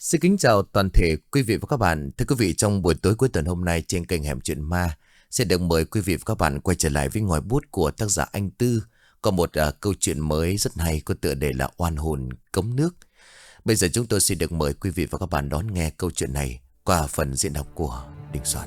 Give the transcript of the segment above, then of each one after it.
Xin kính chào toàn thể quý vị và các bạn. Thưa quý vị, trong buổi tối cuối tuần hôm nay trên kênh Hẻm Chuyện Ma sẽ được mời quý vị và các bạn quay trở lại với ngòi bút của tác giả Anh Tư. Có một câu chuyện mới rất hay có tựa đề là Oan hồn cống nước. Bây giờ chúng tôi xin được mời quý vị và các bạn đón nghe câu chuyện này qua phần diễn đọc của Đình Soạn.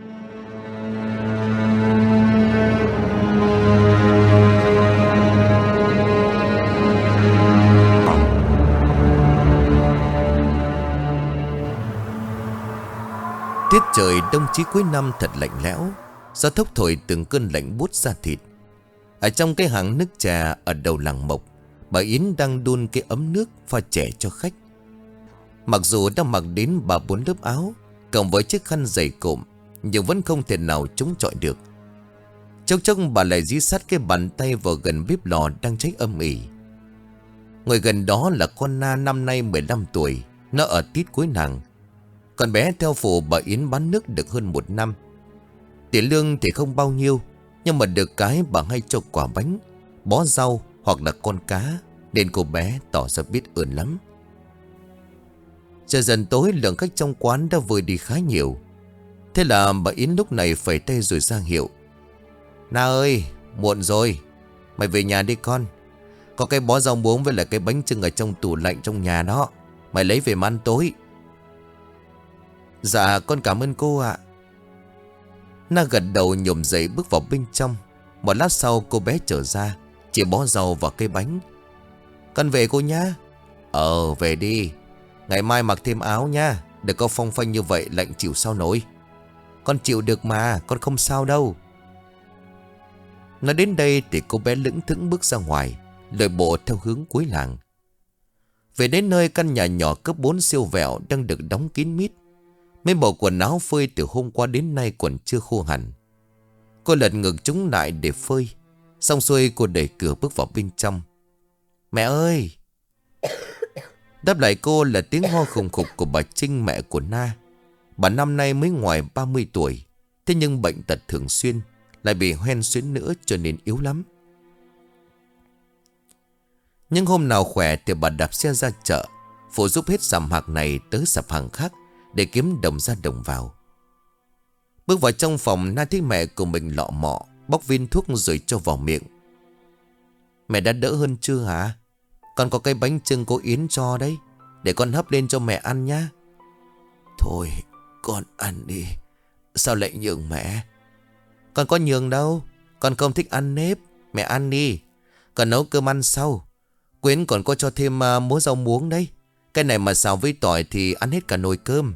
Tiết trời đông chí cuối năm thật lạnh lẽo, gió thốc thổi từng cơn lạnh buốt da thịt. Ở trong cái hàng nước trà ở đầu làng Mộc, bà Yến đang đun cái ấm nước pha chè cho khách. Mặc dù đã mặc đến 3-4 lớp áo, cộng với chiếc khăn dày cộm, nhưng vẫn không thể nào chống chọi được. Chốc chốc bà lại dí sát cái bàn tay vào gần bếp lò đang cháy âm ỉ. Ngồi gần đó là con Na năm nay 15 tuổi, nó ở tít cuối nàng. Con bé theo phụ bà Yến bán nước được hơn 1 năm. Tiền lương thì không bao nhiêu, nhưng mà được cái bà hay cho quả bánh, bó rau hoặc là con cá, nên cô bé tỏ ra biết ơn lắm. Trời dần tối, lượng khách trong quán đã vơi đi khá nhiều. Thế là bà Yến lúc này phẩy tay rồi ra hiệu: Na ơi, muộn rồi, mày về nhà đi con. Có cái bó rau muống với lại cái bánh chưng ở trong tủ lạnh trong nhà đó, mày lấy về mà ăn tối. Dạ con cảm ơn cô ạ. Na gật đầu nhổm dậy bước vào bên trong. Một lát sau cô bé trở ra, chỉ bó rau vào cây bánh. Con về cô nhá. Về đi. Ngày mai mặc thêm áo nha, đừng có phong phanh như vậy lạnh chịu sao nổi. Con chịu được mà, con không sao đâu. Nói đến đây thì cô bé lững thững bước ra ngoài, lội bộ theo hướng cuối làng. Về đến nơi, căn nhà nhỏ cấp 4 siêu vẹo đang được đóng kín mít. Mấy bộ quần áo phơi từ hôm qua đến nay còn chưa khô hẳn. Cô lật ngược chúng lại để phơi. Xong xuôi cô đẩy cửa bước vào bên trong. Mẹ ơi! Đáp lại cô là tiếng ho khủng khục của bà Trinh, mẹ của Na. Bà năm nay mới ngoài 30 tuổi. Thế nhưng bệnh tật thường xuyên, lại bị hoen suyễn nữa cho nên yếu lắm. Nhưng hôm nào khỏe thì bà đạp xe ra chợ, phụ giúp hết sạp hàng này tới sạp hàng khác để kiếm đồng ra đồng vào. Bước vào trong phòng, Na thấy mẹ của mình lọ mọ bóc viên thuốc rồi cho vào miệng. Mẹ đã đỡ hơn chưa hả? Con có cái bánh chưng cô Yến cho đấy, để con hấp lên cho mẹ ăn nhá. Thôi con ăn đi, sao lại nhường mẹ? Con có nhường đâu, con không thích ăn nếp. Mẹ ăn đi, con nấu cơm ăn sau. Quyến còn có cho thêm muối rau muống đấy. Cái này mà xào với tỏi thì ăn hết cả nồi cơm.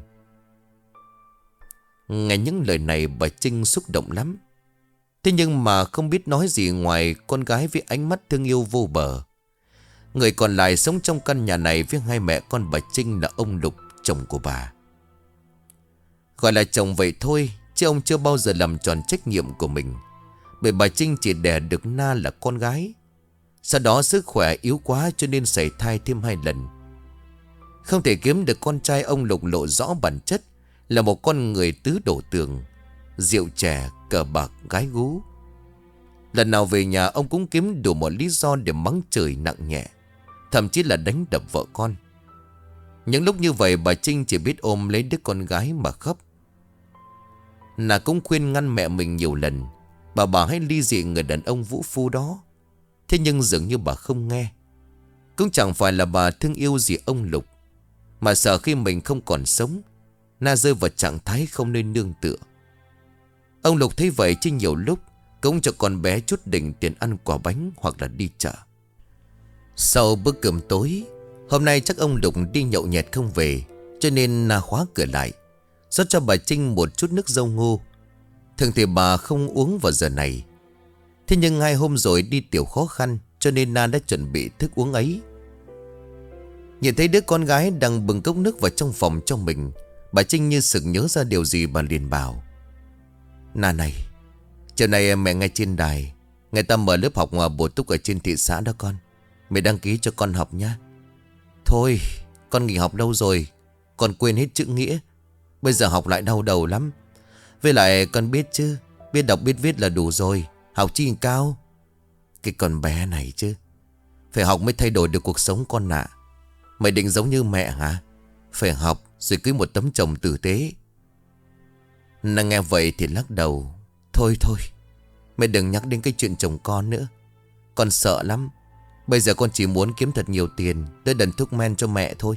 Nghe những lời này bà Trinh xúc động lắm. Thế nhưng mà không biết nói gì ngoài con gái với ánh mắt thương yêu vô bờ. Người còn lại sống trong căn nhà này với hai mẹ con bà Trinh là ông Lục, chồng của bà. Gọi là chồng vậy thôi, chứ ông chưa bao giờ làm tròn trách nhiệm của mình. Bởi bà Trinh chỉ đẻ được Na là con gái. Sau đó sức khỏe yếu quá cho nên sảy thai thêm 2 lần. Không thể kiếm được con trai, ông Lục lộ rõ bản chất là một con người tứ đổ tường, rượu chè, cờ bạc, gái gú. Lần nào về nhà ông cũng kiếm đủ một lý do để mắng chửi nặng nhẹ, thậm chí là đánh đập vợ con. Những lúc như vậy bà Trinh chỉ biết ôm lấy đứa con gái mà khóc. Nàng cũng khuyên ngăn mẹ mình nhiều lần, bà hãy ly dị người đàn ông vũ phu đó. Thế nhưng dường như bà không nghe. Cũng chẳng phải là bà thương yêu gì ông Lục, mà sợ khi mình không còn sống, Na rơi vào trạng thái không nên nương tựa. Ông Lục thấy vậy chứ nhiều lúc cũng cho con bé chút đỉnh tiền ăn quả bánh hoặc là đi chợ. Sau bữa cơm tối, hôm nay chắc ông Lục đi nhậu nhẹt không về, cho nên Na khóa cửa lại, rót cho bà Trinh một chút nước dâu ngô. Thường thì bà không uống vào giờ này. Thế nhưng 2 hôm rồi đi tiểu khó khăn, cho nên Na đã chuẩn bị thức uống ấy. Nhìn thấy đứa con gái đang bưng cốc nước vào trong phòng cho mình, bà Trinh như sực nhớ ra điều gì, bà liền bảo: Na này, chiều nay mẹ nghe trên đài người ta mở lớp học bổ túc ở trên thị xã đó con. Mẹ đăng ký cho con học nhá. Thôi con nghỉ học lâu rồi, con quên hết chữ nghĩa. Bây giờ học lại đau đầu lắm. Với lại con biết chứ, biết đọc biết viết là đủ rồi, học chi cao. Cái con bé này chứ, phải học mới thay đổi được cuộc sống con ạ. Mày định giống như mẹ hả? Phải học rồi cưới một tấm chồng tử tế. Nàng nghe vậy thì lắc đầu. Thôi thôi, mẹ đừng nhắc đến cái chuyện chồng con nữa. Con sợ lắm. Bây giờ con chỉ muốn kiếm thật nhiều tiền để đần thuốc men cho mẹ thôi.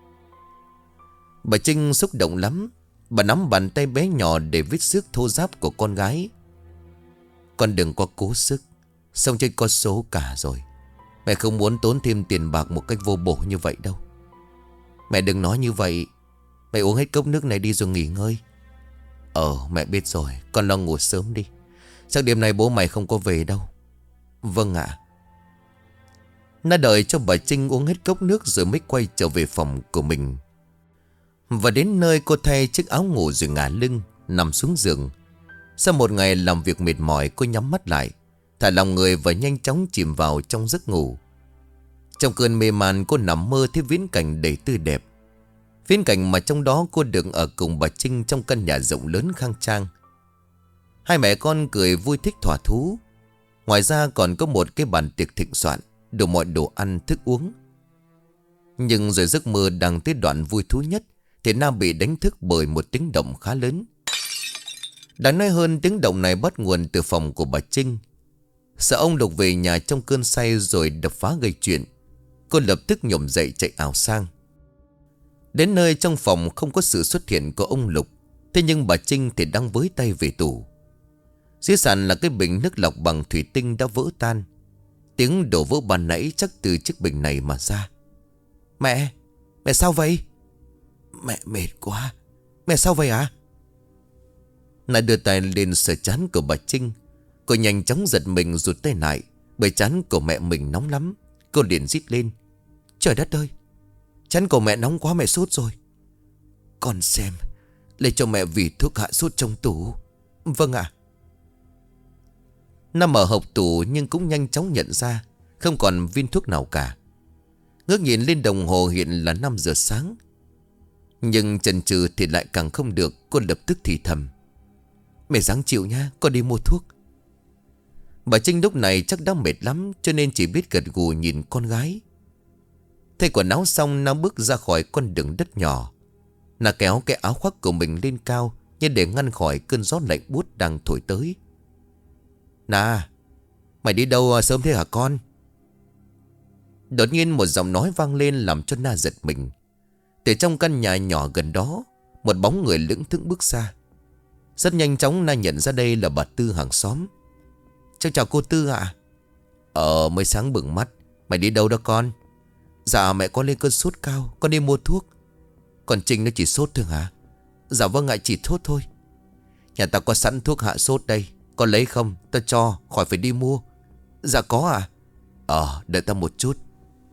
Bà Trinh xúc động lắm. Bà nắm bàn tay bé nhỏ để viết xước thô ráp của con gái. Con đừng có cố sức. Xong chơi có số cả rồi. Mẹ không muốn tốn thêm tiền bạc một cách vô bổ như vậy đâu. Mẹ đừng nói như vậy. Mẹ uống hết cốc nước này đi rồi nghỉ ngơi. Mẹ biết rồi. Con lo ngủ sớm đi. Chắc đêm nay bố mày không có về đâu. Vâng ạ. Nó đợi cho bà Trinh uống hết cốc nước rồi mới quay trở về phòng của mình. Và đến nơi cô thay chiếc áo ngủ rồi ngả lưng nằm xuống giường. Sau một ngày làm việc mệt mỏi, cô nhắm mắt lại, thả lòng người và nhanh chóng chìm vào trong giấc ngủ. Trong cơn mê man, cô nằm mơ thấy viễn cảnh đầy tươi đẹp. Viễn cảnh mà trong đó cô được ở cùng bà Trinh trong căn nhà rộng lớn khang trang. Hai mẹ con cười vui thích thỏa thú. Ngoài ra còn có một cái bàn tiệc thịnh soạn, đủ mọi đồ ăn thức uống. Nhưng rồi giấc mơ đang tới đoạn vui thú nhất thì Nam bị đánh thức bởi một tiếng động khá lớn. Đáng nói hơn, tiếng động này bắt nguồn từ phòng của bà Trinh. Sợ ông Lục về nhà trong cơn say rồi đập phá gây chuyện, cô lập tức nhổm dậy chạy ảo sang. Đến nơi trong phòng không có sự xuất hiện của ông Lục. Thế nhưng bà Trinh thì đang với tay về tủ. Dưới sàn là cái bình nước lọc bằng thủy tinh đã vỡ tan. Tiếng đổ vỡ ban nãy chắc từ chiếc bình này mà ra. Mẹ sao vậy? Mẹ mệt quá. Mẹ sao vậy ạ? Lại đưa tay lên sờ trán của bà Trinh. Cô nhanh chóng giật mình rụt tay lại, bởi trán của mẹ mình nóng lắm. Cô liền rít lên. Trời đất ơi, trán của mẹ nóng quá, mẹ sốt rồi. Con xem, lấy cho mẹ vỉ thuốc hạ sốt trong tủ. Vâng ạ. Nằm ở hộc tủ nhưng cũng nhanh chóng nhận ra không còn viên thuốc nào cả. Ngước nhìn lên đồng hồ hiện là 5 giờ sáng. Nhưng chần chừ thì lại càng không được. Cô lập tức thì thầm. Mẹ ráng chịu nha, con đi mua thuốc. Bà Trinh lúc này chắc đã mệt lắm, cho nên chỉ biết gật gù nhìn con gái. Thay quần áo xong, nó bước ra khỏi con đường đất nhỏ. Nó kéo cái áo khoác của mình lên cao, như để ngăn khỏi cơn gió lạnh buốt đang thổi tới. Nà, mày đi đâu sớm thế hả con? Đột nhiên một giọng nói vang lên làm cho Na giật mình. Từ trong căn nhà nhỏ gần đó, một bóng người lững thững bước ra. Rất nhanh chóng Na nhận ra đây là bà Tư hàng xóm. Cháu chào cô Tư ạ. Mới sáng bừng mắt. Mày đi đâu đó con? Dạ mẹ con lên cơn sốt cao, con đi mua thuốc. Còn Trinh nó chỉ sốt thôi hả? Dạ vâng ạ, chỉ sốt thôi. Nhà ta có sẵn thuốc hạ sốt đây, con lấy không? Ta cho, khỏi phải đi mua. Dạ có ạ. Đợi ta một chút.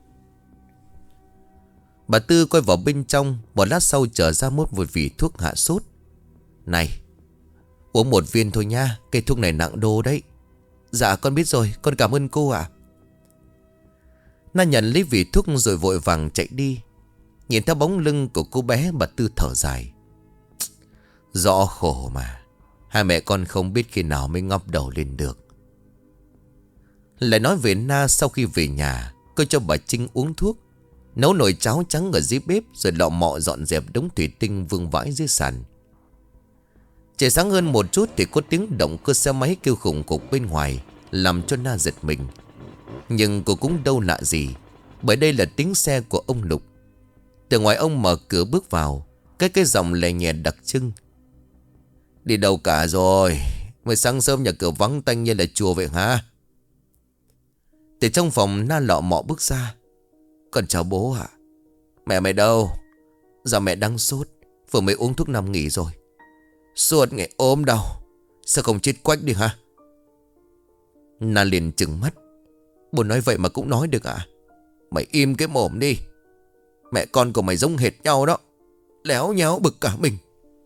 Bà Tư quay vào bên trong. Một lát sau trở ra một vỉ thuốc hạ sốt. Này, uống một viên thôi nha, cây thuốc này nặng đô đấy. Dạ con biết rồi, con cảm ơn cô ạ. Na nhận lấy vỉ thuốc rồi vội vàng chạy đi. Nhìn theo bóng lưng của cô bé, bà Tư thở dài. Rõ khổ mà. Hai mẹ con không biết khi nào mới ngóc đầu lên được. Lại nói về Na, sau khi về nhà, cô cho bà Trinh uống thuốc, nấu nồi cháo trắng ở dưới bếp, rồi lọ mọ dọn dẹp đống thủy tinh vương vãi dưới sàn. Trời sáng hơn một chút thì có tiếng động cơ xe máy kêu khủng khục bên ngoài, làm cho Na giật mình. Nhưng cô cũng đâu lạ gì, bởi đây là tiếng xe của ông Lục. Từ ngoài ông mở cửa bước vào, cái giọng lè nhẹ đặc trưng. Đi đâu cả rồi? Mới sáng sớm nhà cửa vắng tanh như là chùa vậy hả? Từ trong phòng Na lọ mọ bước ra. Con chào bố ạ. Mẹ mày đâu? Dạ mẹ đang sốt, vừa mới uống thuốc nằm nghỉ rồi. Sốt nghe ốm đau, sao không chết quách đi hả? Na liền trừng mắt. Bố nói vậy mà cũng nói được à? Mày im cái mồm đi. Mẹ con của mày giống hệt nhau đó. Léo nhéo bực cả mình.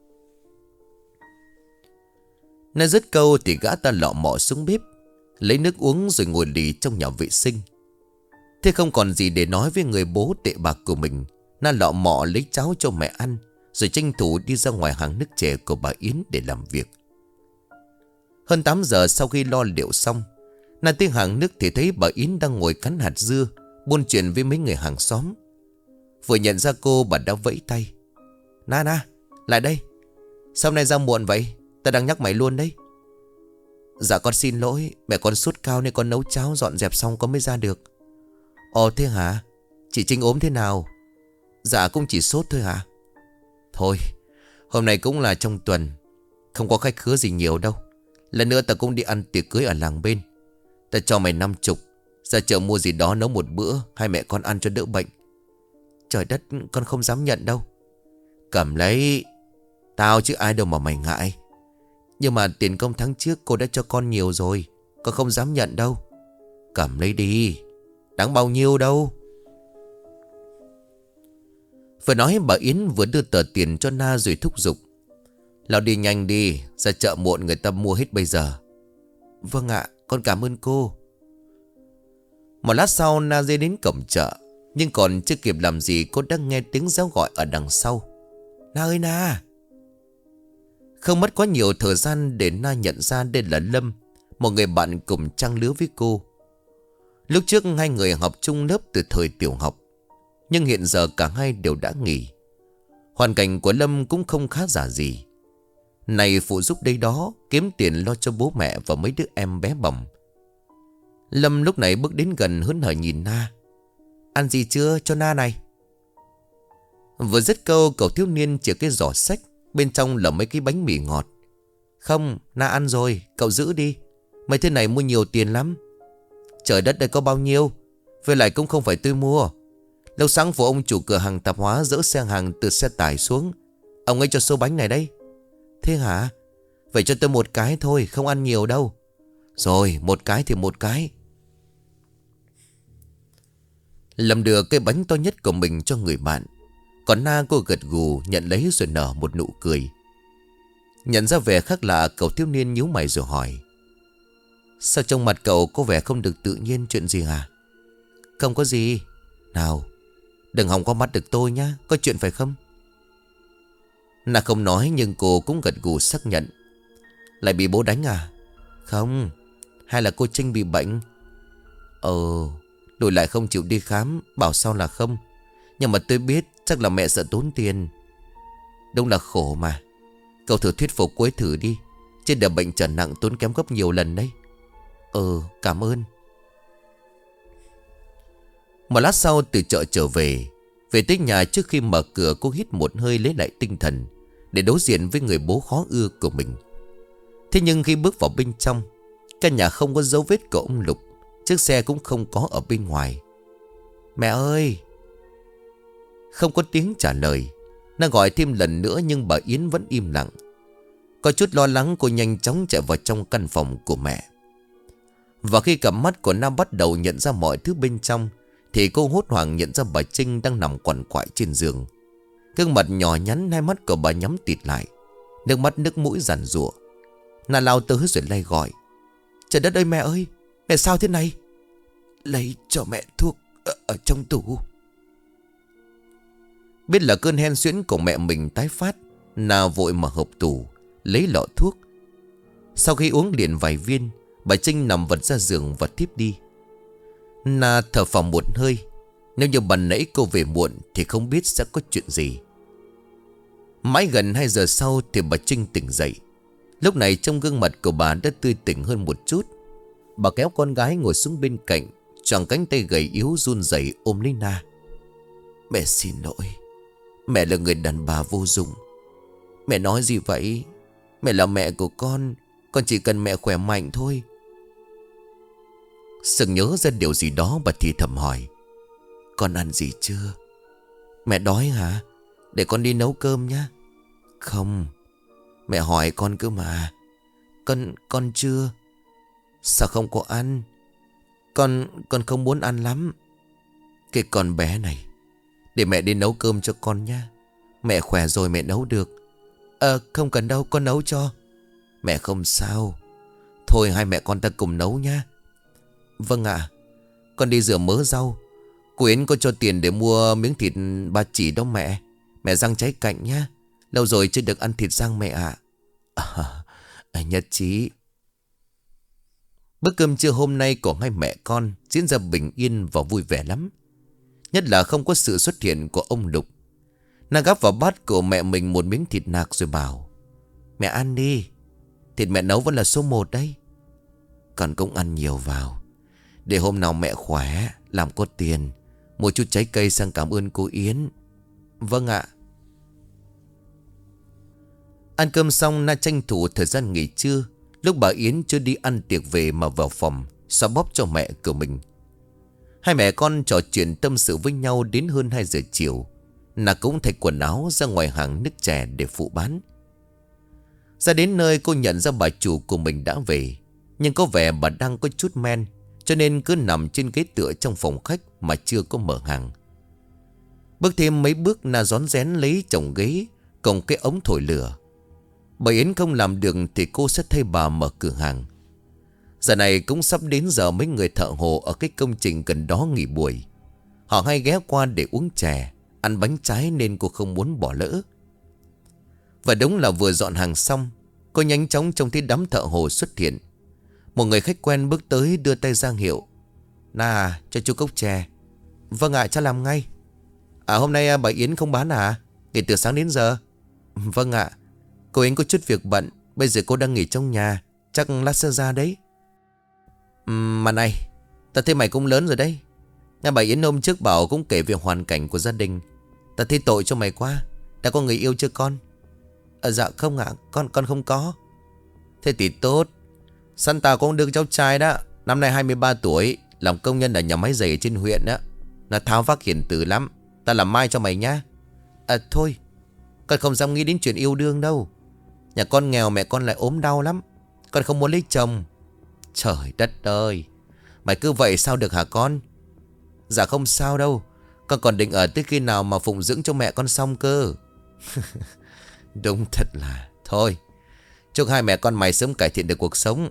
Na dứt câu thì gã ta lọ mọ xuống bếp, lấy nước uống rồi ngồi lì trong nhà vệ sinh. Thế không còn gì để nói với người bố tệ bạc của mình, Na lọ mọ lấy cháo cho mẹ ăn, rồi tranh thủ đi ra ngoài hàng nước chè của bà Yến để làm việc. Hơn 8 giờ sau khi lo liệu xong, Na tới hàng nước thì thấy bà Yến đang ngồi cắn hạt dưa, buôn chuyện với mấy người hàng xóm. Vừa nhận ra cô bà đã vẫy tay. Na Na, lại đây. Sao hôm nay ra muộn vậy? Ta đang nhắc mày luôn đấy. Dạ con xin lỗi, mẹ con sốt cao nên con nấu cháo dọn dẹp xong con mới ra được. Ồ thế hả? Chị Trinh ốm thế nào? Dạ cũng chỉ sốt thôi hả? Thôi, hôm nay cũng là trong tuần, không có khách khứa gì nhiều đâu. Lần nữa ta cũng đi ăn tiệc cưới ở làng bên. Ta cho mày 50, ra chợ mua gì đó nấu một bữa, hai mẹ con ăn cho đỡ bệnh. Trời đất, con không dám nhận đâu. Cầm lấy. Tao chứ ai đâu mà mày ngại. Nhưng mà tiền công tháng trước cô đã cho con nhiều rồi, con không dám nhận đâu. Cầm lấy đi. Đáng bao nhiêu đâu. Vừa nói bà Yến vừa đưa tờ tiền cho Na rồi thúc giục. Lão đi nhanh đi, ra chợ muộn người ta mua hết bây giờ. Vâng ạ, con cảm ơn cô. Một lát sau Na dê đến cổng chợ. Nhưng còn chưa kịp làm gì cô đã nghe tiếng réo gọi ở đằng sau. Na ơi Na. Không mất quá nhiều thời gian để Na nhận ra đây là Lâm, một người bạn cùng trang lứa với cô. Lúc trước hai người học chung lớp từ thời tiểu học, nhưng hiện giờ cả hai đều đã nghỉ. Hoàn cảnh của Lâm cũng không khá giả gì. Này phụ giúp đây đó, kiếm tiền lo cho bố mẹ và mấy đứa em bé bỏng. Lâm lúc này bước đến gần hớn hở nhìn Na. Ăn gì chưa cho Na này? Vừa dứt câu cậu thiếu niên chìa cái giỏ xách, bên trong là mấy cái bánh mì ngọt. Không, Na ăn rồi, cậu giữ đi. Mấy thứ này mua nhiều tiền lắm. Trời đất, đây có bao nhiêu? Với lại cũng không phải tôi mua. Lâu sáng phụ ông chủ cửa hàng tạp hóa dỡ xe hàng từ xe tải xuống. Ông ấy cho số bánh này đấy. Thế hả? Vậy cho tôi một cái thôi, không ăn nhiều đâu. Rồi, một cái thì một cái. Lâm đưa cái bánh to nhất của mình cho người bạn. Còn Na cô gật gù nhận lấy rồi nở một nụ cười. Nhận ra vẻ khác lạ, cậu thiếu niên nhíu mày rồi hỏi. Sao trong mặt cậu có vẻ không được tự nhiên, chuyện gì hả? Không có gì. Nào, đừng hòng qua mắt được tôi nhá, có chuyện phải không? Na không nói nhưng cô cũng gật gù xác nhận. Lại bị bố đánh à? Không. Hay là cô Trinh bị bệnh? Đổi lại không chịu đi khám, bảo sao là không. Nhưng mà tôi biết chắc là mẹ sợ tốn tiền. Đúng là khổ mà. Cậu thử thuyết phục cô ấy thử đi. Trên đời bệnh trở nặng tốn kém gấp nhiều lần đấy. Cảm ơn. Một lát sau từ chợ trở về. Về tới nhà trước khi mở cửa cô hít một hơi lấy lại tinh thần để đối diện với người bố khó ưa của mình. Thế nhưng khi bước vào bên trong, căn nhà không có dấu vết của ông Lục. Chiếc xe cũng không có ở bên ngoài. Mẹ ơi! Không có tiếng trả lời. Nó gọi thêm lần nữa nhưng bà Yến vẫn im lặng. Có chút lo lắng cô nhanh chóng chạy vào trong căn phòng của mẹ. Và khi cặp mắt của Nam bắt đầu nhận ra mọi thứ bên trong, thì cô hốt hoảng nhận ra bà Trinh đang nằm quằn quại trên giường. Gương mặt nhỏ nhắn, hai mắt của bà nhắm tịt lại, nước mắt nước mũi giàn giụa. Na lao tới rồi lay gọi. Trời đất ơi mẹ ơi! Mẹ sao thế này? Lấy cho mẹ thuốc ở trong tủ. Biết là cơn hen suyễn của mẹ mình tái phát, Na vội mở hộp tủ lấy lọ thuốc. Sau khi uống liền vài viên, bà Trinh nằm vật ra giường và thiếp đi. Na thở phào một hơi. Nếu như ban nãy cô về muộn thì không biết sẽ có chuyện gì. Mãi gần 2 giờ sau thì bà Trinh tỉnh dậy. Lúc này trong gương mặt của bà đã tươi tỉnh hơn một chút. Bà kéo con gái ngồi xuống bên cạnh, choàng cánh tay gầy yếu run rẩy ôm lấy Na. Mẹ xin lỗi. Mẹ là người đàn bà vô dụng. Mẹ nói gì vậy? Mẹ là mẹ của con chỉ cần mẹ khỏe mạnh thôi. Sực nhớ ra điều gì đó bà thì thầm hỏi. Con ăn gì chưa? Mẹ đói hả? Để con đi nấu cơm nhé. Không. Mẹ hỏi con cơ mà. Con chưa. Sao không có ăn? Con không muốn ăn lắm. Cái con bé này. Để mẹ đi nấu cơm cho con nhé. Mẹ khỏe rồi mẹ nấu được. Không cần đâu, con nấu cho. Mẹ không sao. Thôi hai mẹ con ta cùng nấu nhé. Vâng ạ. Con đi rửa mớ rau. Cô Yến có cho tiền để mua miếng thịt ba chỉ đâu mẹ. Mẹ rang cháy cạnh nhé. Lâu rồi chưa được ăn thịt rang mẹ ạ. Nhất trí. Bữa cơm trưa hôm nay của hai mẹ con diễn ra bình yên và vui vẻ lắm. Nhất là không có sự xuất hiện của ông Lục. Na gắp vào bát của mẹ mình một miếng thịt nạc rồi bảo: Mẹ ăn đi, thịt mẹ nấu vẫn là số 1 đấy. Con cũng ăn nhiều vào, để hôm nào mẹ khỏe, làm có tiền, mua chút trái cây sang cảm ơn cô Yến. Vâng ạ. Ăn cơm xong, Na tranh thủ thời gian nghỉ trưa. Lúc bà Yến chưa đi ăn tiệc về mà vào phòng xoa bóp cho mẹ của mình. Hai mẹ con trò chuyện tâm sự với nhau đến hơn 2 giờ chiều. Na cũng thay quần áo ra ngoài hàng nước chè để phụ bán. Ra đến nơi cô nhận ra bà chủ của mình đã về. Nhưng có vẻ bà đang có chút men, cho nên cứ nằm trên ghế tựa trong phòng khách mà chưa có mở hàng. Bước thêm mấy bước, Na rón rén lấy chồng ghế cùng cái ống thổi lửa. Bà Yến không làm được thì cô sẽ thay bà mở cửa hàng. Giờ này cũng sắp đến giờ mấy người thợ hồ ở cái công trình gần đó nghỉ buổi. Họ hay ghé qua để uống chè, ăn bánh trái nên cô không muốn bỏ lỡ. Và đúng là vừa dọn hàng xong, cô nhanh chóng trông thấy đám thợ hồ xuất hiện. Một người khách quen bước tới đưa tay ra hiệu: Na, cho chú cốc chè. Vâng ạ, cháu làm ngay. Hôm nay bà Yến không bán à? Nghỉ từ sáng đến giờ. Vâng ạ, cô Yến có chút việc bận, bây giờ cô đang nghỉ trong nhà, chắc lát sẽ ra đấy. Mà này, ta thấy mày cũng lớn rồi đấy. Nghe bà Yến hôm trước bảo cũng kể về hoàn cảnh của gia đình. Ta thấy tội cho mày quá. Đã có người yêu chưa con? Dạ không ạ, con không có. Thế thì tốt. Săn tao cũng được cháu trai đó, năm nay 23 tuổi, làm công nhân ở nhà máy giày trên huyện đó. Nó tháo vác hiền từ lắm. Ta làm mai cho mày nhá. Thôi, con không dám nghĩ đến chuyện yêu đương đâu. Nhà con nghèo, mẹ con lại ốm đau lắm. Con không muốn lấy chồng. Trời đất ơi, mày cứ vậy sao được hả con? Dạ không sao đâu, con còn định ở tới khi nào mà phụng dưỡng cho mẹ con xong cơ. Đúng thật là. Thôi, chúc hai mẹ con mày sớm cải thiện được cuộc sống.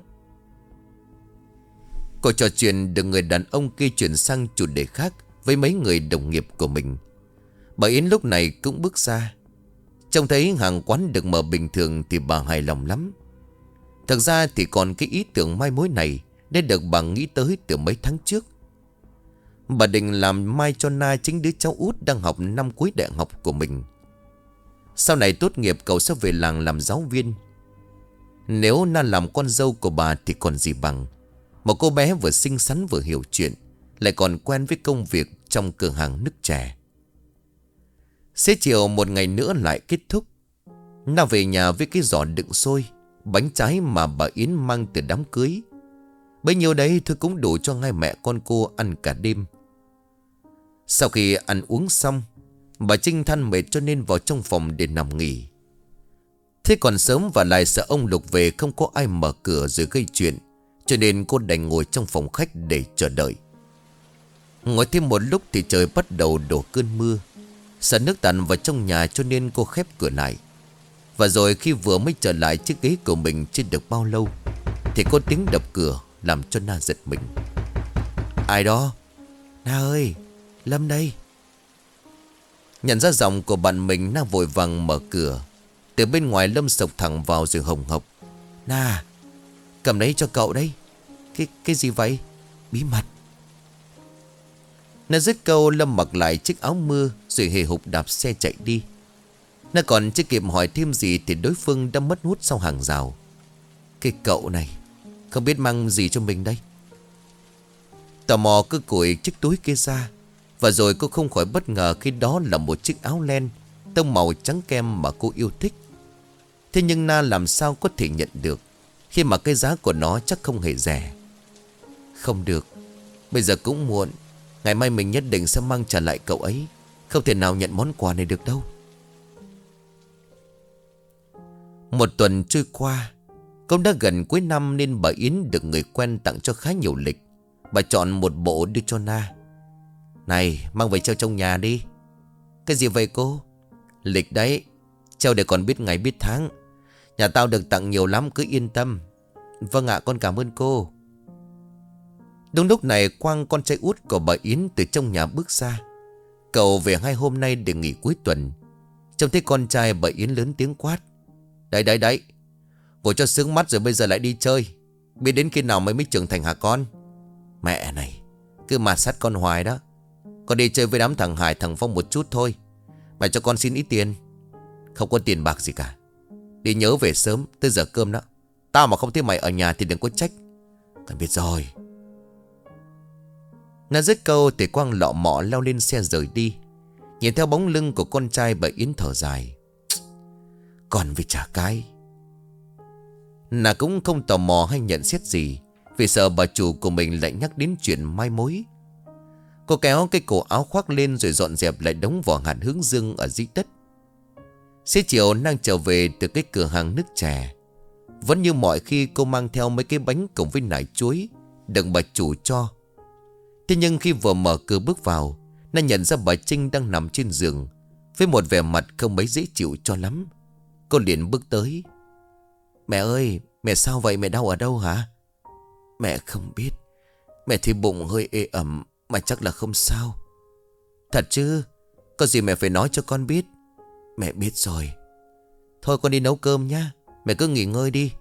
Cuộc trò chuyện được người đàn ông kia chuyển sang chủ đề khác với mấy người đồng nghiệp của mình. Bà Yến lúc này cũng bước ra. Trông thấy hàng quán được mở bình thường thì bà hài lòng lắm. Thực ra thì còn cái ý tưởng mai mối này đã được bà nghĩ tới từ mấy tháng trước. Bà định làm mai cho Na chính đứa cháu út đang học năm cuối đại học của mình. Sau này tốt nghiệp cậu sẽ về làng làm giáo viên. Nếu Na làm con dâu của bà thì còn gì bằng. Một cô bé vừa xinh xắn vừa hiểu chuyện, lại còn quen với công việc trong cửa hàng nước chè. Xế chiều một ngày nữa lại kết thúc. Na về nhà với cái giỏ đựng xôi, bánh trái mà bà Yến mang từ đám cưới. Bấy nhiêu đấy thôi cũng đủ cho hai mẹ con cô ăn cả đêm. Sau khi ăn uống xong, bà Trinh than mệt cho nên vào trong phòng để nằm nghỉ. Thế còn sớm và lại sợ ông Lục về không có ai mở cửa rồi gây chuyện, cho nên cô đành ngồi trong phòng khách để chờ đợi. Ngồi thêm một lúc thì trời bắt đầu đổ cơn mưa. Sợ nước tạt vào trong nhà cho nên cô khép cửa lại. Và rồi khi vừa mới trở lại chiếc ghế của mình chưa được bao lâu thì có tiếng đập cửa làm cho Na giật mình. Ai đó? Na ơi, Lâm đây. Nhận ra giọng của bạn mình, Na vội vàng mở cửa. Từ bên ngoài Lâm sộc thẳng vào rồi hồng hộc: Na, cầm đấy cho cậu đấy. Cái gì vậy? Bí mật. Na dứt câu, Lâm mặc lại chiếc áo mưa rồi hề hục đạp xe chạy đi. Na còn chưa kịp hỏi thêm gì thì đối phương đã mất hút sau hàng rào. Cái cậu này không biết mang gì cho mình đây. Tò mò cứ cùi chiếc túi kia ra. Và rồi cô không khỏi bất ngờ khi đó là một chiếc áo len tông màu trắng kem mà cô yêu thích. Thế nhưng Na làm sao có thể nhận được, khi mà cái giá của nó chắc không hề rẻ. Không được, bây giờ cũng muộn. Ngày mai mình nhất định sẽ mang trả lại cậu ấy. Không thể nào nhận món quà này được đâu. Một tuần trôi qua. Cũng đã gần cuối năm nên bà Yến được người quen tặng cho khá nhiều lịch. Bà chọn một bộ đưa cho Na. Này, mang về treo trong nhà đi. Cái gì vậy cô? Lịch đấy, treo để còn biết ngày biết tháng. Nhà tao được tặng nhiều lắm, cứ yên tâm. Vâng ạ, con cảm ơn cô. Đúng lúc này Quang, con trai út của bà Yến, từ trong nhà bước ra. Cậu về 2 hôm nay để nghỉ cuối tuần. Trông thấy con trai, bà Yến lớn tiếng quát: Đấy, vội cho sướng mắt rồi bây giờ lại đi chơi. Biết đến khi nào mới trưởng thành hả con? Mẹ này, cứ mà sát con hoài đó. Con đi chơi với đám thằng Hải thằng Phong một chút thôi. Mẹ cho con xin ít tiền. Không có tiền bạc gì cả. Đi nhớ về sớm, tới giờ cơm đó. Tao mà không thấy mày ở nhà thì đừng có trách. Con biết rồi. Nó dứt câu thì Quang lọ mọ leo lên xe rời đi. Nhìn theo bóng lưng của con trai bà Yến thở dài. Còn vì chả cái. Nàng cũng không tò mò hay nhận xét gì, vì sợ bà chủ của mình lại nhắc đến chuyện mai mối. Cô kéo cái cổ áo khoác lên rồi dọn dẹp lại đống vỏ hạt hướng dương ở dưới đất. Xế chiều nàng trở về từ cái cửa hàng nước chè. Vẫn như mọi khi cô mang theo mấy cái bánh cùng với nải chuối đừng bà chủ cho. Thế nhưng khi vừa mở cửa bước vào, nàng nhận ra bà Trinh đang nằm trên giường với một vẻ mặt không mấy dễ chịu cho lắm. Cô liền bước tới. Mẹ ơi, mẹ sao vậy, mẹ đau ở đâu hả? Mẹ không biết. Mẹ thì bụng hơi ê ẩm mà chắc là không sao. Thật chứ? Có gì mẹ phải nói cho con biết. Mẹ biết rồi. Thôi con đi nấu cơm nhá. Mẹ cứ nghỉ ngơi đi.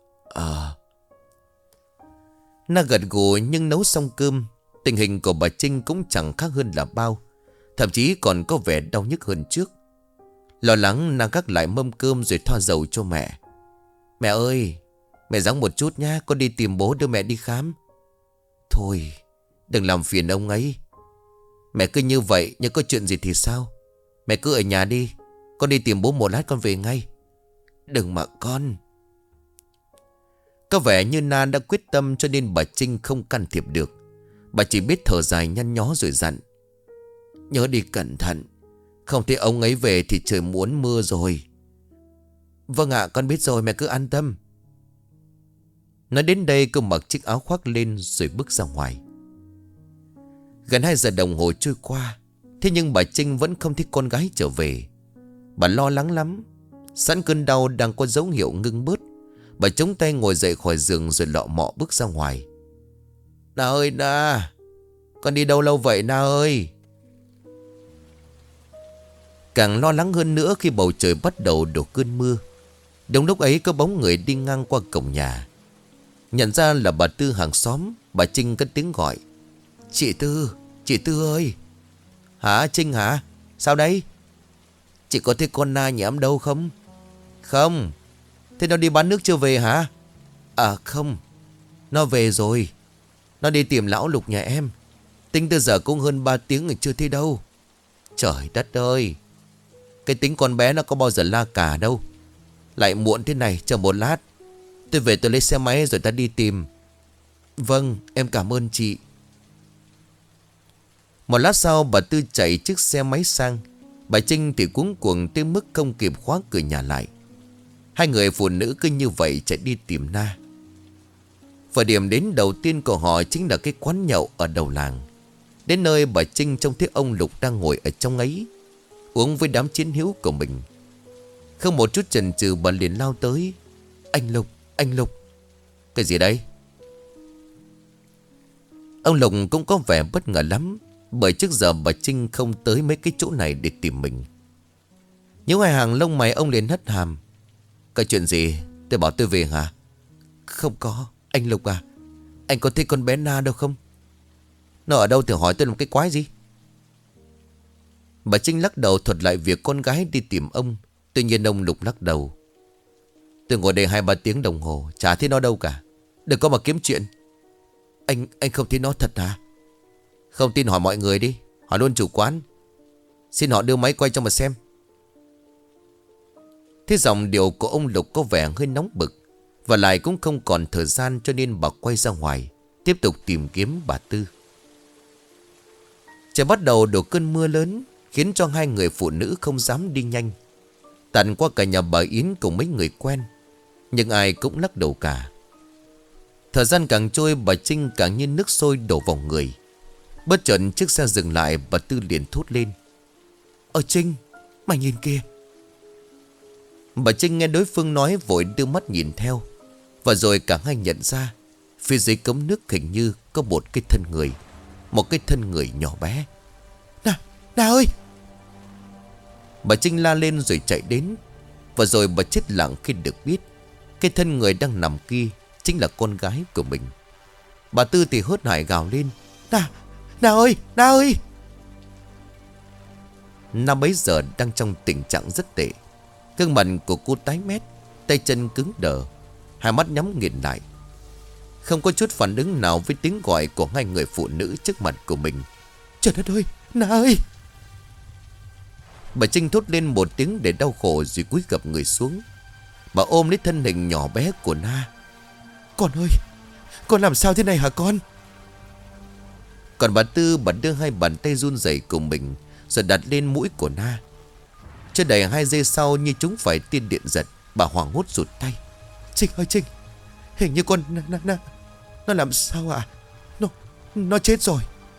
Na gật gù nhưng nấu xong cơm, tình hình của bà Trinh cũng chẳng khác hơn là bao. Thậm chí còn có vẻ đau nhức hơn trước. Lo lắng nàng gác lại mâm cơm rồi thoa dầu cho mẹ. Mẹ ơi, mẹ ráng một chút nhá. Con đi tìm bố đưa mẹ đi khám. Thôi, đừng làm phiền ông ấy. Mẹ cứ như vậy, nhưng có chuyện gì thì sao? Mẹ cứ ở nhà đi. Con đi tìm bố một lát con về ngay. Đừng mà con. Có vẻ như Na đã quyết tâm cho nên bà Trinh không can thiệp được. Bà chỉ biết thở dài nhăn nhó rồi dặn. Nhớ đi cẩn thận. Không thấy ông ấy về thì trời muốn mưa rồi. Vâng ạ, con biết rồi, mẹ cứ an tâm. Nói đến đây cô mặc chiếc áo khoác lên rồi bước ra ngoài. Gần 2 giờ đồng hồ trôi qua, thế nhưng bà Trinh vẫn không thấy con gái trở về. Bà lo lắng lắm. Sẵn cơn đau đang có dấu hiệu ngưng bớt, bà chống tay ngồi dậy khỏi giường rồi lọ mọ bước ra ngoài. Na ơi Na, con đi đâu lâu vậy Na ơi? Càng lo lắng hơn nữa khi bầu trời bắt đầu đổ cơn mưa. Đúng lúc ấy có bóng người đi ngang qua cổng nhà. Nhận ra là bà Tư hàng xóm, bà Trinh cất tiếng gọi. Chị Tư ơi. Hả Trinh hả? Sao đấy? Chị có thấy con Na nhà em đâu không? Không. Thế nó đi bán nước chưa về hả? À không, nó về rồi. Nó đi tìm lão Lục nhà em. Tính từ giờ cũng hơn 3 tiếng rồi chưa thấy đâu. Trời đất ơi, cái tính con bé nó có bao giờ la cả đâu. Lại muộn thế này, chờ một lát. Tôi về tôi lấy xe máy rồi ta đi tìm. Vâng, em cảm ơn chị. Một lát sau bà Tư chạy chiếc xe máy sang. Bà Trinh thì cuống cuồng tới mức không kịp khóa cửa nhà lại. Hai người phụ nữ cứ như vậy chạy đi tìm Na. Và điểm đến đầu tiên của họ chính là cái quán nhậu ở đầu làng. Đến nơi bà Trinh trông thấy ông Lục đang ngồi ở trong ấy, uống với đám chiến hữu của mình. Không một chút chần chừ bà liền lao tới. Anh Lục. Cái gì đấy? Ông Lục cũng có vẻ bất ngờ lắm, bởi trước giờ bà Trinh không tới mấy cái chỗ này để tìm mình. Những hai hàng lông mày ông liền hất hàm. Cái chuyện gì? Tôi bảo tôi về hả? Không có. Anh Lục à, anh có thấy con bé Na đâu không? Nó ở đâu thì hỏi tôi làm cái quái gì? Bà Trinh lắc đầu thuật lại việc con gái đi tìm ông. Tuy nhiên ông Lục lắc đầu. Tôi ngồi đây 2-3 tiếng đồng hồ, chả thấy nó đâu cả. Đừng có mà kiếm chuyện. Anh không thấy nó thật hả? Không tin hỏi mọi người đi. Hỏi luôn chủ quán. Xin họ đưa máy quay cho mà xem. Thế giọng điệu của ông Lục có vẻ hơi nóng bực. Và lại cũng không còn thời gian, cho nên bà quay ra ngoài tiếp tục tìm kiếm bà Tư. Trời bắt đầu đổ cơn mưa lớn, khiến cho hai người phụ nữ không dám đi nhanh. Tận qua cả nhà bà Yến cùng mấy người quen, nhưng ai cũng lắc đầu cả. Thời gian càng trôi, bà Trinh càng như nước sôi đổ vào người. Bất chợt chiếc xe dừng lại, bà Tư liền thốt lên. Trinh, mày nhìn kìa. Bà Trinh nghe đối phương nói vội đưa mắt nhìn theo. Và rồi cả hai nhận ra phía dưới cống nước hình như có một cái thân người. Một cái thân người nhỏ bé. Na ơi! Bà Trinh la lên rồi chạy đến. Và rồi bà chết lặng khi được biết cái thân người đang nằm kia chính là con gái của mình. Bà Tư thì hớt hải gào lên. Na ơi! Na ơi! Na bấy giờ đang trong tình trạng rất tệ. Gương mặt của cô tái mét, tay chân cứng đờ, hai mắt nhắm nghiền lại, không có chút phản ứng nào với tiếng gọi của hai người phụ nữ trước mặt của mình. Trời đất ơi, Na ơi! Bà Trinh thốt lên một tiếng để đau khổ rồi cúi gập người xuống. Bà ôm lấy thân hình nhỏ bé của Na. Con ơi, con làm sao thế này hả con? Còn bà Tư, bà đưa hai bàn tay run rẩy của mình rồi đặt lên mũi của Na. Chưa đầy 2 giây sau, như chúng phải tiên điện giật, bà hoảng hốt rụt tay. Trinh ơi Trinh, hình như con nó làm sao ạ? Nó chết rồi.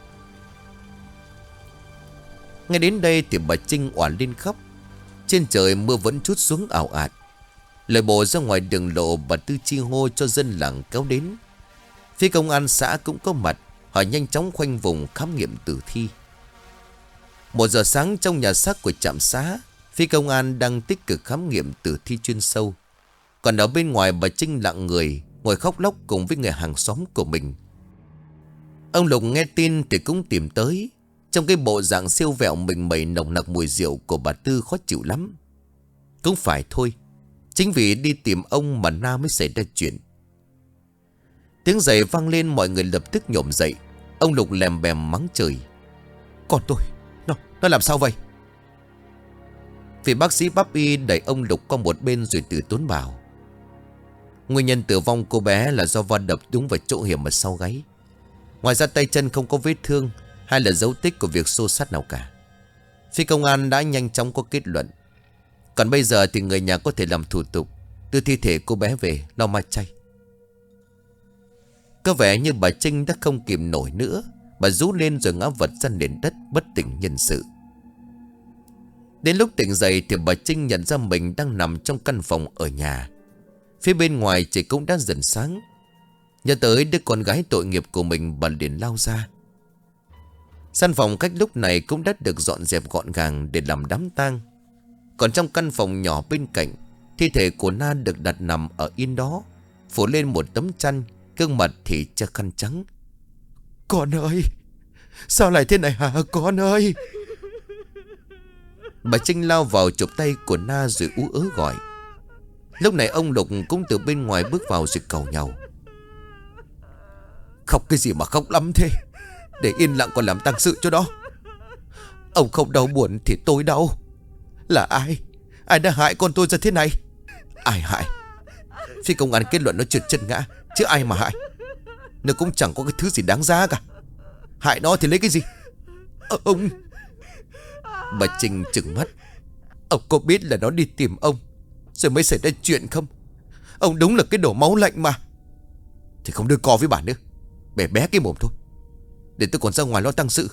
Ngay đến đây thì bà Trinh òa lên khóc. Trên trời mưa vẫn trút xuống ảo ạt. Lời bộ ra ngoài đường lộ, bà Tư chi hô cho dân làng kéo đến. Phía công an xã cũng có mặt. Họ nhanh chóng khoanh vùng khám nghiệm tử thi. 1 giờ sáng trong nhà xác của trạm xá, phía công an đang tích cực khám nghiệm tử thi chuyên sâu. Còn ở bên ngoài, bà Trinh lặng người ngồi khóc lóc cùng với người hàng xóm của mình. Ông Lục nghe tin thì cũng tìm tới. Trong cái bộ dạng siêu vẹo mình mẩy nồng nặc mùi rượu của bà Tư khó chịu lắm. Cũng phải thôi, chính vì đi tìm ông mà Na mới xảy ra chuyện. Tiếng giày vang lên, mọi người lập tức nhổm dậy. Ông Lục lèm bèm mắng trời. Còn tôi, nó làm sao vậy? Vì bác sĩ pháp y đẩy ông Lục qua một bên rồi từ tốn bảo. Nguyên nhân tử vong cô bé là do va đập đúng vào chỗ hiểm ở sau gáy. Ngoài ra tay chân không có vết thương hay là dấu tích của việc xô xát nào cả. Phía công an đã nhanh chóng có kết luận. Còn bây giờ thì người nhà có thể làm thủ tục đưa thi thể cô bé về lo ma chay. Có vẻ như bà Trinh đã không kìm nổi nữa. Bà rú lên rồi ngã vật ra nền đất bất tỉnh nhân sự. Đến lúc tỉnh dậy thì bà Trinh nhận ra mình đang nằm trong căn phòng ở nhà. Phía bên ngoài trời cũng đã dần sáng. Nhớ tới đứa con gái tội nghiệp của mình, bà liền lao ra. Căn phòng cách lúc này cũng đã được dọn dẹp gọn gàng để làm đám tang. Còn trong căn phòng nhỏ bên cạnh, thi thể của Na được đặt nằm ở yên đó, phủ lên một tấm chăn, gương mặt thì che khăn trắng. Con ơi, sao lại thế này hả con ơi? Bà Trinh lao vào chụp tay của Na rồi ú ớ gọi. Lúc này ông Lục cũng từ bên ngoài bước vào rồi cầu nhau. Khóc cái gì mà khóc lắm thế? Để yên lặng còn làm tang sự cho đó. Ông không đau buồn thì tôi đau. Là ai? Ai đã hại con tôi ra thế này? Ai hại? Phía công an kết luận nó trượt chân ngã, chứ ai mà hại. Nó cũng chẳng có cái thứ gì đáng giá cả. Hại nó thì lấy cái gì? Ông... Bà Trinh trừng mắt. Ông có biết là nó đi tìm ông rồi mới xảy ra chuyện không? Ông đúng là cái đổ máu lạnh mà. Thì không đưa co với bà nữa. Bẻ bé cái mồm thôi. Để tôi còn ra ngoài lo tang sự.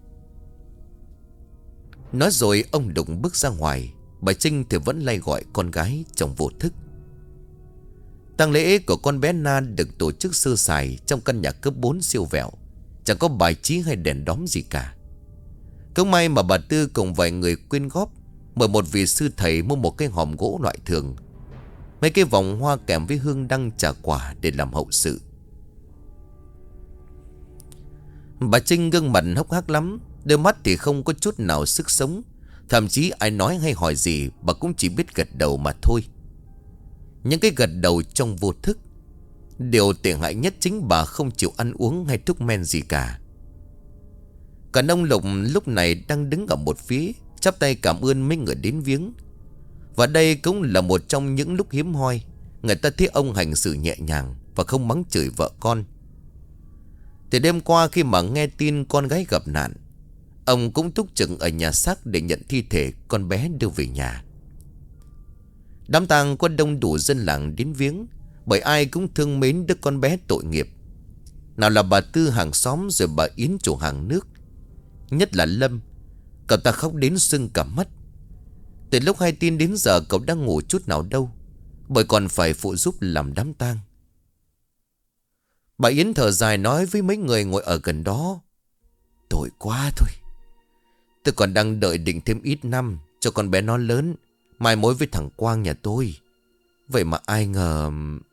Nói rồi ông Đụng bước ra ngoài. Bà Trinh thì vẫn lay gọi con gái trong vô thức. Tang lễ của con bé Na được tổ chức sơ sài trong căn nhà cấp 4 siêu vẹo. Chẳng có bài trí hay đèn đóm gì cả. Cũng may mà bà Tư cùng vài người quyên góp, mời một vị sư thầy mua một cái hòm gỗ loại thường, mấy cái vòng hoa kèm với hương đăng trà quả để làm hậu sự. Bà Trinh gương mặt hốc hác lắm, đôi mắt thì không có chút nào sức sống. Thậm chí ai nói hay hỏi gì bà cũng chỉ biết gật đầu mà thôi. Những cái gật đầu trong vô thức. Điều tệ hại nhất chính bà không chịu ăn uống hay thuốc men gì cả. Còn ông Lục lúc này đang đứng ở một phía, chắp tay cảm ơn mấy người đến viếng. Và đây cũng là một trong những lúc hiếm hoi người ta thấy ông hành xử nhẹ nhàng và không mắng chửi vợ con. Từ đêm qua khi mà nghe tin con gái gặp nạn, ông cũng túc trực ở nhà xác để nhận thi thể con bé đưa về nhà. Đám tang có đông đủ dân làng đến viếng, bởi ai cũng thương mến đứa con bé tội nghiệp. Nào là bà Tư hàng xóm, rồi bà Yến chủ hàng nước. Nhất là Lâm, cậu ta khóc đến sưng cả mắt. Từ lúc hay tin đến giờ cậu đang ngủ chút nào đâu, bởi còn phải phụ giúp làm đám tang. Bà Yến thở dài nói với mấy người ngồi ở gần đó. Tội quá thôi. Tôi còn đang đợi định thêm ít năm cho con bé nó lớn, mai mối với thằng Quang nhà tôi. Vậy mà ai ngờ...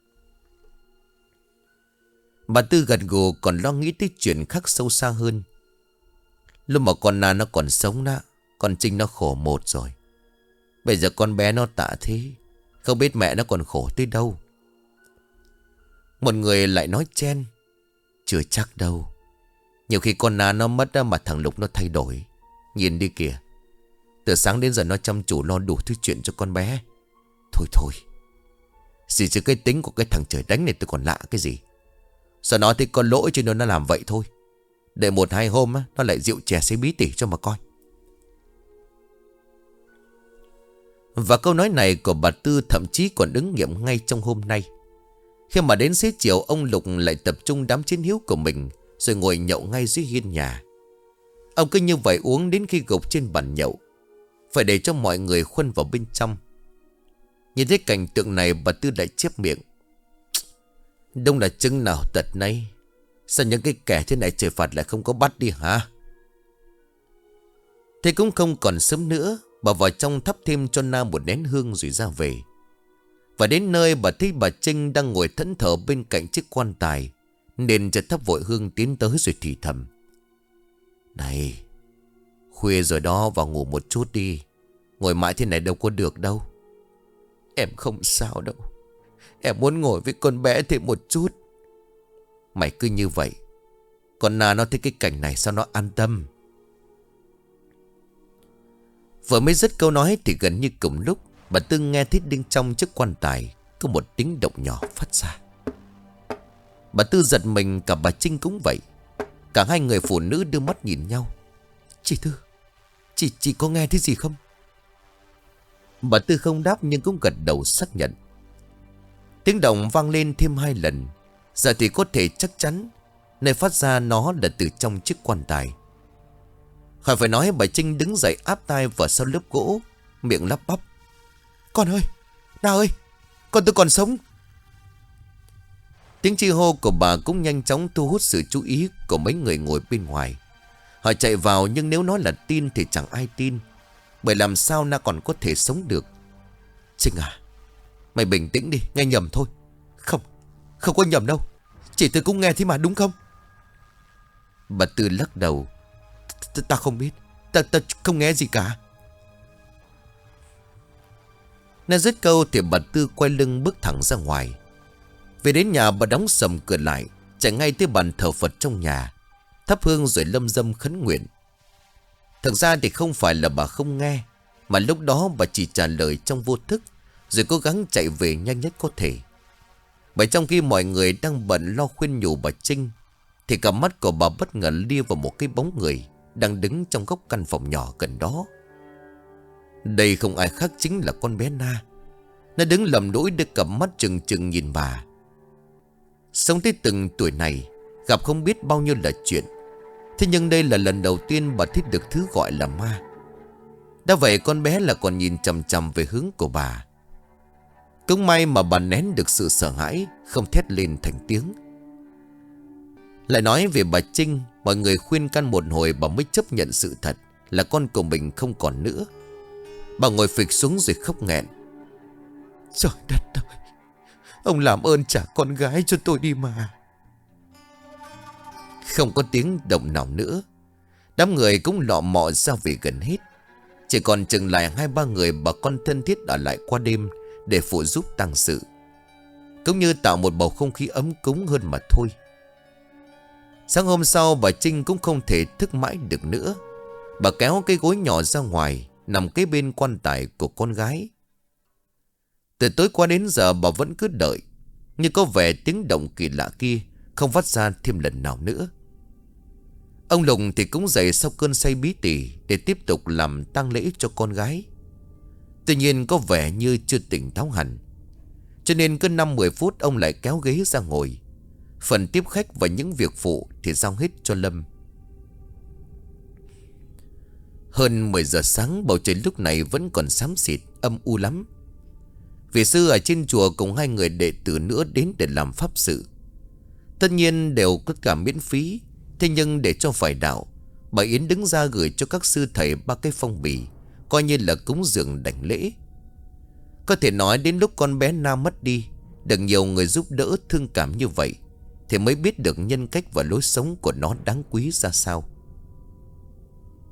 Bà Tư gật gù còn lo nghĩ tới chuyện khác sâu xa hơn. Lúc mà con Na nó còn sống đó, Con Trinh nó khổ một rồi. Bây giờ con bé nó tạ thế, không biết mẹ nó còn khổ tới đâu. Một người lại nói chen: chưa chắc đâu. Nhiều khi con Na nó mất mà thằng Lục nó thay đổi. Nhìn đi kìa, từ sáng đến giờ nó chăm chủ lo đủ thứ chuyện cho con bé. Thôi thôi, chỉ chứ cái tính của cái thằng trời đánh này tôi còn lạ cái gì. Sao nó thì có lỗi chứ nó làm vậy thôi. Để 1-2 hôm á, nó lại rượu chè xế bí tỉ cho mà coi. Và câu nói này của bà Tư thậm chí còn ứng nghiệm ngay trong hôm nay. Khi mà đến xế chiều, ông Lục lại tập trung đám chiến hữu của mình, rồi ngồi nhậu ngay dưới hiên nhà. Ông cứ như vậy uống đến khi gục trên bàn nhậu, phải để cho mọi người khuân vào bên trong. Nhìn thấy cảnh tượng này, bà Tư lại chép miệng: đông là chứng nào tật nấy. Sao những cái kẻ thế này trời phạt lại không có bắt đi hả? Thế cũng không còn sớm nữa, bà vào trong thắp thêm cho Na một nén hương rồi ra về. Và đến nơi, bà thấy bà Trinh đang ngồi thẫn thờ bên cạnh chiếc quan tài, nên chợt thắp vội hương tiến tới rồi thì thầm: này, khuya rồi đó, vào ngủ một chút đi. Ngồi mãi thế này đâu có được đâu. Em không sao đâu. Em muốn ngồi với con bé thêm một chút. Mày cứ như vậy, con Na nó thấy cái cảnh này sao nó an tâm. Vừa mới dứt câu nói thì gần như cùng lúc, bà Tư nghe thấy bên trong chiếc quan tài có một tiếng động nhỏ phát ra. Bà Tư giật mình, cả bà Trinh cũng vậy. Cả hai người phụ nữ đưa mắt nhìn nhau. Chị Tư, chị có nghe thấy gì không? Bà Tư không đáp nhưng cũng gật đầu xác nhận. Tiếng động vang lên thêm 2 lần. Giờ thì có thể chắc chắn nơi phát ra nó là từ trong chiếc quan tài. Khỏi phải nói, bà Trinh đứng dậy áp tai vào sau lớp gỗ, miệng lắp bắp: con ơi, Na ơi, con tôi còn sống. Tiếng chi hô của bà cũng nhanh chóng thu hút sự chú ý của mấy người ngồi bên ngoài. Họ chạy vào, nhưng nếu nói là tin thì chẳng ai tin. Bởi làm sao Na còn có thể sống được? Trinh à, mày bình tĩnh đi, nghe nhầm thôi. Không, không có nhầm đâu. Chị tôi cũng nghe thế mà, đúng không? Bà Tư lắc đầu: Ta không biết. Ta không nghe gì cả. Nói dứt câu thì bà Tư quay lưng bước thẳng ra ngoài. Về đến nhà, bà đóng sầm cửa lại, chạy ngay tới bàn thờ Phật trong nhà, thắp hương rồi lâm dâm khấn nguyện. Thực ra thì không phải là bà không nghe, mà lúc đó bà chỉ trả lời trong vô thức, rồi cố gắng chạy về nhanh nhất có thể. Bởi trong khi mọi người đang bận lo khuyên nhủ bà Trinh, thì cả mắt của bà bất ngờ lia vào một cái bóng người đang đứng trong góc căn phòng nhỏ gần đó. Đây không ai khác chính là con bé Na. Nó đứng lầm lũi, đưa cặp mắt trừng trừng nhìn bà. Sống tới từng tuổi này, gặp không biết bao nhiêu là chuyện, thế nhưng đây là lần đầu tiên bà thấy được thứ gọi là ma. Đã vậy con bé là còn nhìn chằm chằm về hướng của bà. Cũng may mà bà nén được sự sợ hãi, không thét lên thành tiếng. Lại nói về bà Trinh, mọi người khuyên can một hồi bà mới chấp nhận sự thật là con của mình không còn nữa. Bà ngồi phịch xuống rồi khóc nghẹn: trời đất ơi, ông làm ơn trả con gái cho tôi đi mà. Không có tiếng động nào nữa. Đám người cũng lọ mọ ra về gần hết. Chỉ còn chừng lại 2-3 người bà con thân thiết ở lại qua đêm để phụ giúp tang sự, cũng như tạo một bầu không khí ấm cúng hơn mà thôi. Sáng hôm sau, bà Trinh cũng không thể thức mãi được nữa. Bà kéo cái gối nhỏ ra ngoài, nằm kế bên quan tài của con gái. Từ tối qua đến giờ bà vẫn cứ đợi, nhưng có vẻ tiếng động kỳ lạ kia không phát ra thêm lần nào nữa. Ông Lục thì cũng dậy sau cơn say bí tỉ để tiếp tục làm tang lễ cho con gái. Tuy nhiên có vẻ như chưa tỉnh táo hẳn, cho nên cứ 5-10 phút ông lại kéo ghế ra ngồi. Phần tiếp khách và những việc phụ thì giao hết cho Lâm. Hơn 10 giờ sáng, bầu trời lúc này vẫn còn xám xịt, âm u lắm. Vị sư ở trên chùa cùng 2 người đệ tử nữa đến để làm pháp sự. Tất nhiên đều tất cả miễn phí. Thế nhưng để cho phải đạo, bà Yến đứng ra gửi cho các sư thầy 3 cái phong bì, coi như là cúng dường đảnh lễ. Có thể nói đến lúc con bé Na mất đi, được nhiều người giúp đỡ thương cảm như vậy, thì mới biết được nhân cách và lối sống của nó đáng quý ra sao.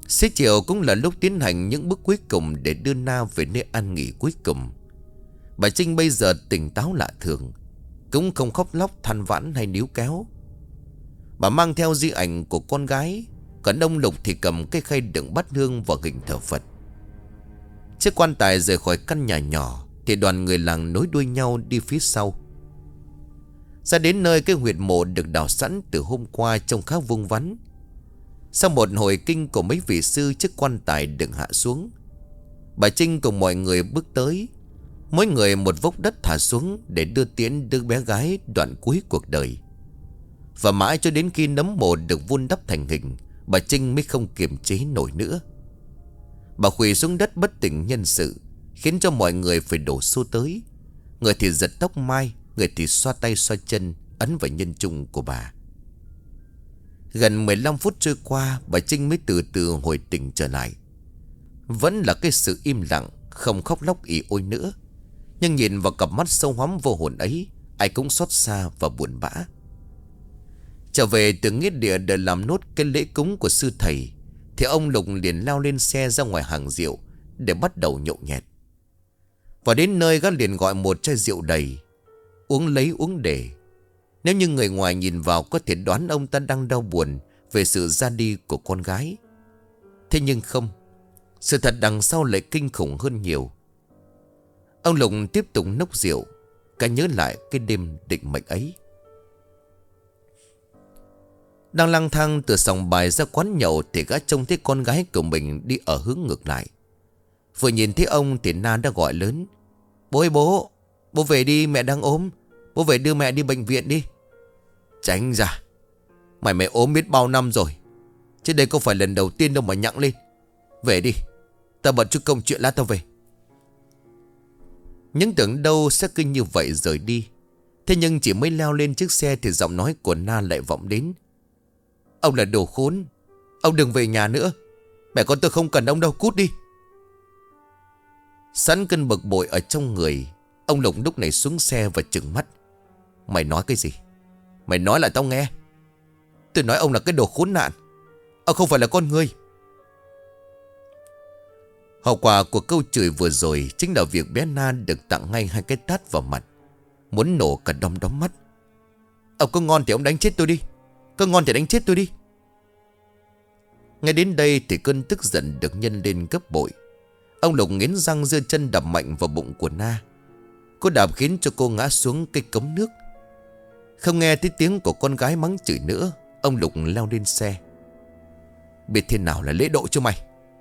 Xế chiều cũng là lúc tiến hành những bước cuối cùng để đưa Na về nơi an nghỉ cuối cùng. Bà Trinh bây giờ tỉnh táo lạ thường, cũng không khóc lóc than vãn hay níu kéo. Bà mang theo di ảnh của con gái, còn ông Lục thì cầm cái khay đựng bát hương và hình thờ Phật. Chiếc quan tài rời khỏi căn nhà nhỏ thì đoàn người làng nối đuôi nhau đi phía sau. Ra đến nơi cái huyệt mộ được đào sẵn từ hôm qua trông khá vuông vắn. Sau một hồi kinh của mấy vị sư, chiếc quan tài được hạ xuống. Bà Trinh cùng mọi người bước tới, mỗi người một vốc đất thả xuống để đưa tiễn đứa bé gái đoạn cuối cuộc đời. Và mãi cho đến khi nấm mộ được vun đắp thành hình, bà Trinh mới không kiềm chế nổi nữa. Bà quỳ xuống đất bất tỉnh nhân sự, khiến cho mọi người phải đổ xô tới. Người thì giật tóc mai, người thì xoa tay xoa chân ấn vào nhân trung của bà. Gần 15 phút trôi qua, bà Trinh mới từ từ hồi tỉnh trở lại. Vẫn là cái sự im lặng, không khóc lóc ỉ ôi nữa. Nhưng nhìn vào cặp mắt sâu hoắm vô hồn ấy, ai cũng xót xa và buồn bã. Trở về từ nghĩa địa để làm nốt cái lễ cúng của sư thầy, thì ông Lục liền lao lên xe ra ngoài hàng rượu để bắt đầu nhậu nhẹt. Và đến nơi gã liền gọi một chai rượu đầy, uống lấy uống để. Nếu như người ngoài nhìn vào có thể đoán ông ta đang đau buồn về sự ra đi của con gái. Thế nhưng không, sự thật đằng sau lại kinh khủng hơn nhiều. Ông Lục tiếp tục nốc rượu, cả nhớ lại cái đêm định mệnh ấy. Đang lang thang từ sòng bài ra quán nhậu thì gã trông thấy con gái của mình đi ở hướng ngược lại. Vừa nhìn thấy ông thì Na đã gọi lớn: "Bố ơi bố, bố về đi, mẹ đang ốm. Bố về đưa mẹ đi bệnh viện đi." "Tránh ra, mày ốm biết bao năm rồi, chứ đây không phải lần đầu tiên đâu mà nhặng lên. Về đi, tao bận chút công chuyện, lát tao về." Những tưởng đâu sẽ cứ như vậy rời đi. Thế nhưng chỉ mới leo lên chiếc xe thì giọng nói của Na lại vọng đến: "Ông là đồ khốn, ông đừng về nhà nữa. Mẹ con tôi không cần ông đâu, cút đi." Sẵn cơn bực bội ở trong người, ông Lục lúc này xuống xe và trừng mắt: "Mày nói cái gì? Mày nói lại tao nghe. Tôi nói ông là cái đồ khốn nạn. Ông không phải là con người." Hậu quả của câu chửi vừa rồi chính là việc bé Na được tặng ngay 2 cái tát vào mặt, muốn nổ cả đom đóm mắt. "Ông có ngon thì ông đánh chết tôi đi. Có ngon thì đánh chết tôi đi." Ngay đến đây thì cơn tức giận được nhân lên gấp bội. Ông Lục nghiến răng giơ chân đập mạnh vào bụng của Na. Cô đạp khiến cho cô ngã xuống cái cống nước. Không nghe thấy tiếng của con gái mắng chửi nữa, ông Lục leo lên xe. "Biết thế nào là lễ độ cho mày."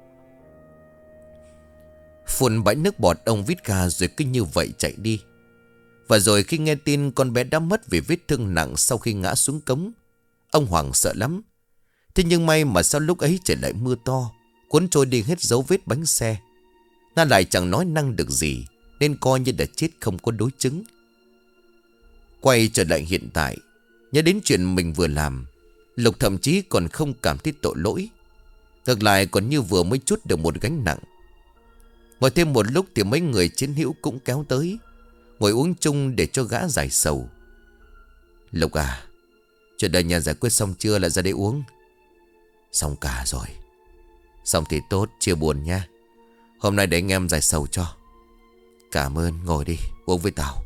Phun bãi nước bọt, ông vít ga rồi cứ như vậy chạy đi. Và rồi khi nghe tin con bé đã mất vì vết thương nặng sau khi ngã xuống cống, ông hoảng sợ lắm. Thế nhưng may mà sau lúc ấy trời lại mưa to, cuốn trôi đi hết dấu vết bánh xe. Na lại chẳng nói năng được gì, nên coi như đã chết không có đối chứng. Quay trở lại hiện tại, nhớ đến chuyện mình vừa làm, Lục thậm chí còn không cảm thấy tội lỗi. Ngược lại còn như vừa mới trút được một gánh nặng. Ngồi thêm một lúc thì mấy người chiến hữu cũng kéo tới, ngồi uống chung để cho gã giải sầu. "Lục à, chuyện đây nhà giải quyết xong chưa, lại ra đây uống?" "Xong cả rồi." "Xong thì tốt, chia buồn nha. Hôm nay để anh em giải sầu cho." "Cảm ơn, ngồi đi, uống với tao."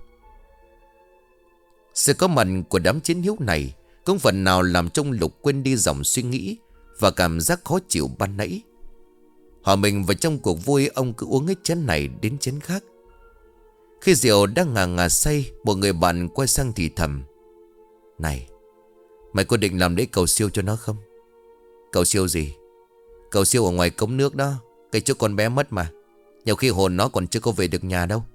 Sự có mặt của đám chiến hữu này cũng phần nào làm trong Lục quên đi dòng suy nghĩ và cảm giác khó chịu ban nãy. Hòa mình vào trong cuộc vui, ông cứ uống hết chén này đến chén khác. Khi rượu đang ngà ngà say, một người bạn quay sang thì thầm: "Này, mày có định làm lễ cầu siêu cho nó không?" "Cầu siêu gì?" "Cầu siêu ở ngoài cống nước đó, cái chỗ con bé mất mà. Nhiều khi hồn nó còn chưa có về được nhà đâu."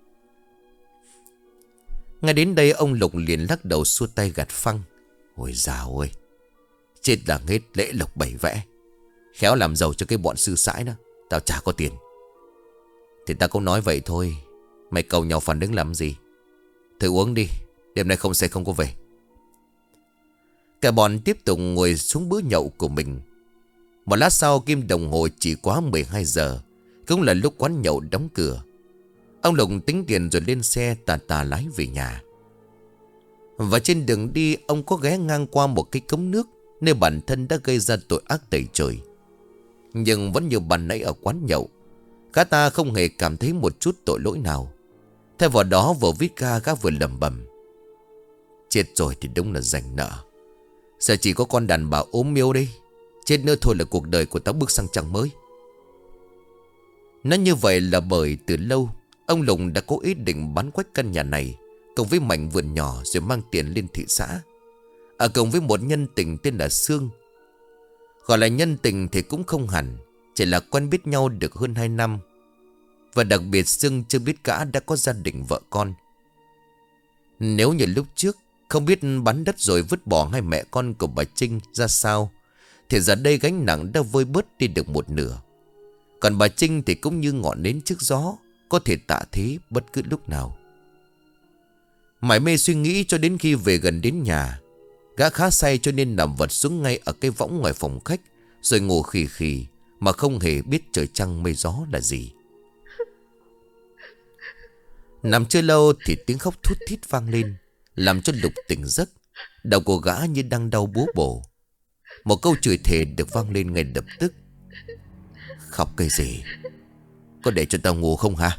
Ngay đến đây ông Lục liền lắc đầu xua tay gạt phăng: "Ôi dào ơi, chết là hết lễ lộc bảy vẽ. Khéo làm giàu cho cái bọn sư sãi đó. Tao chả có tiền." "Thì tao cũng nói vậy thôi. Mày cầu nhau phản ứng làm gì. Thử uống đi, đêm nay không say không có về." Cả bọn tiếp tục ngồi xuống bữa nhậu của mình. Một lát sau kim đồng hồ chỉ quá 12 giờ, cũng là lúc quán nhậu đóng cửa. Ông Lục tính tiền rồi lên xe tà tà lái về nhà. Và trên đường đi, ông có ghé ngang qua một cái cống nước nơi bản thân đã gây ra tội ác tày trời. Nhưng vẫn như ban nãy ở quán nhậu, gã ta không hề cảm thấy một chút tội lỗi nào. Thay vào đó vừa vít ga gã vừa lẩm bẩm: chết rồi thì đúng là giành nợ. Giờ chỉ có con đàn bà ốm miêu đây. Chết nữa thôi là cuộc đời của tao bước sang trang mới. Nói như vậy là bởi từ lâu ông Lùng đã có ý định bán quách căn nhà này cùng với mảnh vườn nhỏ, rồi mang tiền lên thị xã, ở cùng với một nhân tình tên là Sương. Gọi là nhân tình thì cũng không hẳn, chỉ là quen biết nhau được hơn 2 năm. Và đặc biệt Sương chưa biết gã đã có gia đình vợ con. Nếu như lúc trước không biết bán đất rồi vứt bỏ hai mẹ con của bà Trinh ra sao, thì giờ đây gánh nặng đã vơi bớt đi được một nửa. Còn bà Trinh thì cũng như ngọn nến trước gió, có thể tạ thế bất cứ lúc nào. Mải mê suy nghĩ cho đến khi về gần đến nhà, gã khá say cho nên nằm vật xuống ngay ở cái võng ngoài phòng khách, rồi ngủ khì khì mà không hề biết trời trăng mây gió là gì. Nằm chưa lâu thì tiếng khóc thút thít vang lên, làm cho Lục tỉnh giấc. Đầu của gã như đang đau búa bổ. Một câu chửi thề được vang lên ngay lập tức: khóc cái gì? Có để cho tao ngủ không hả?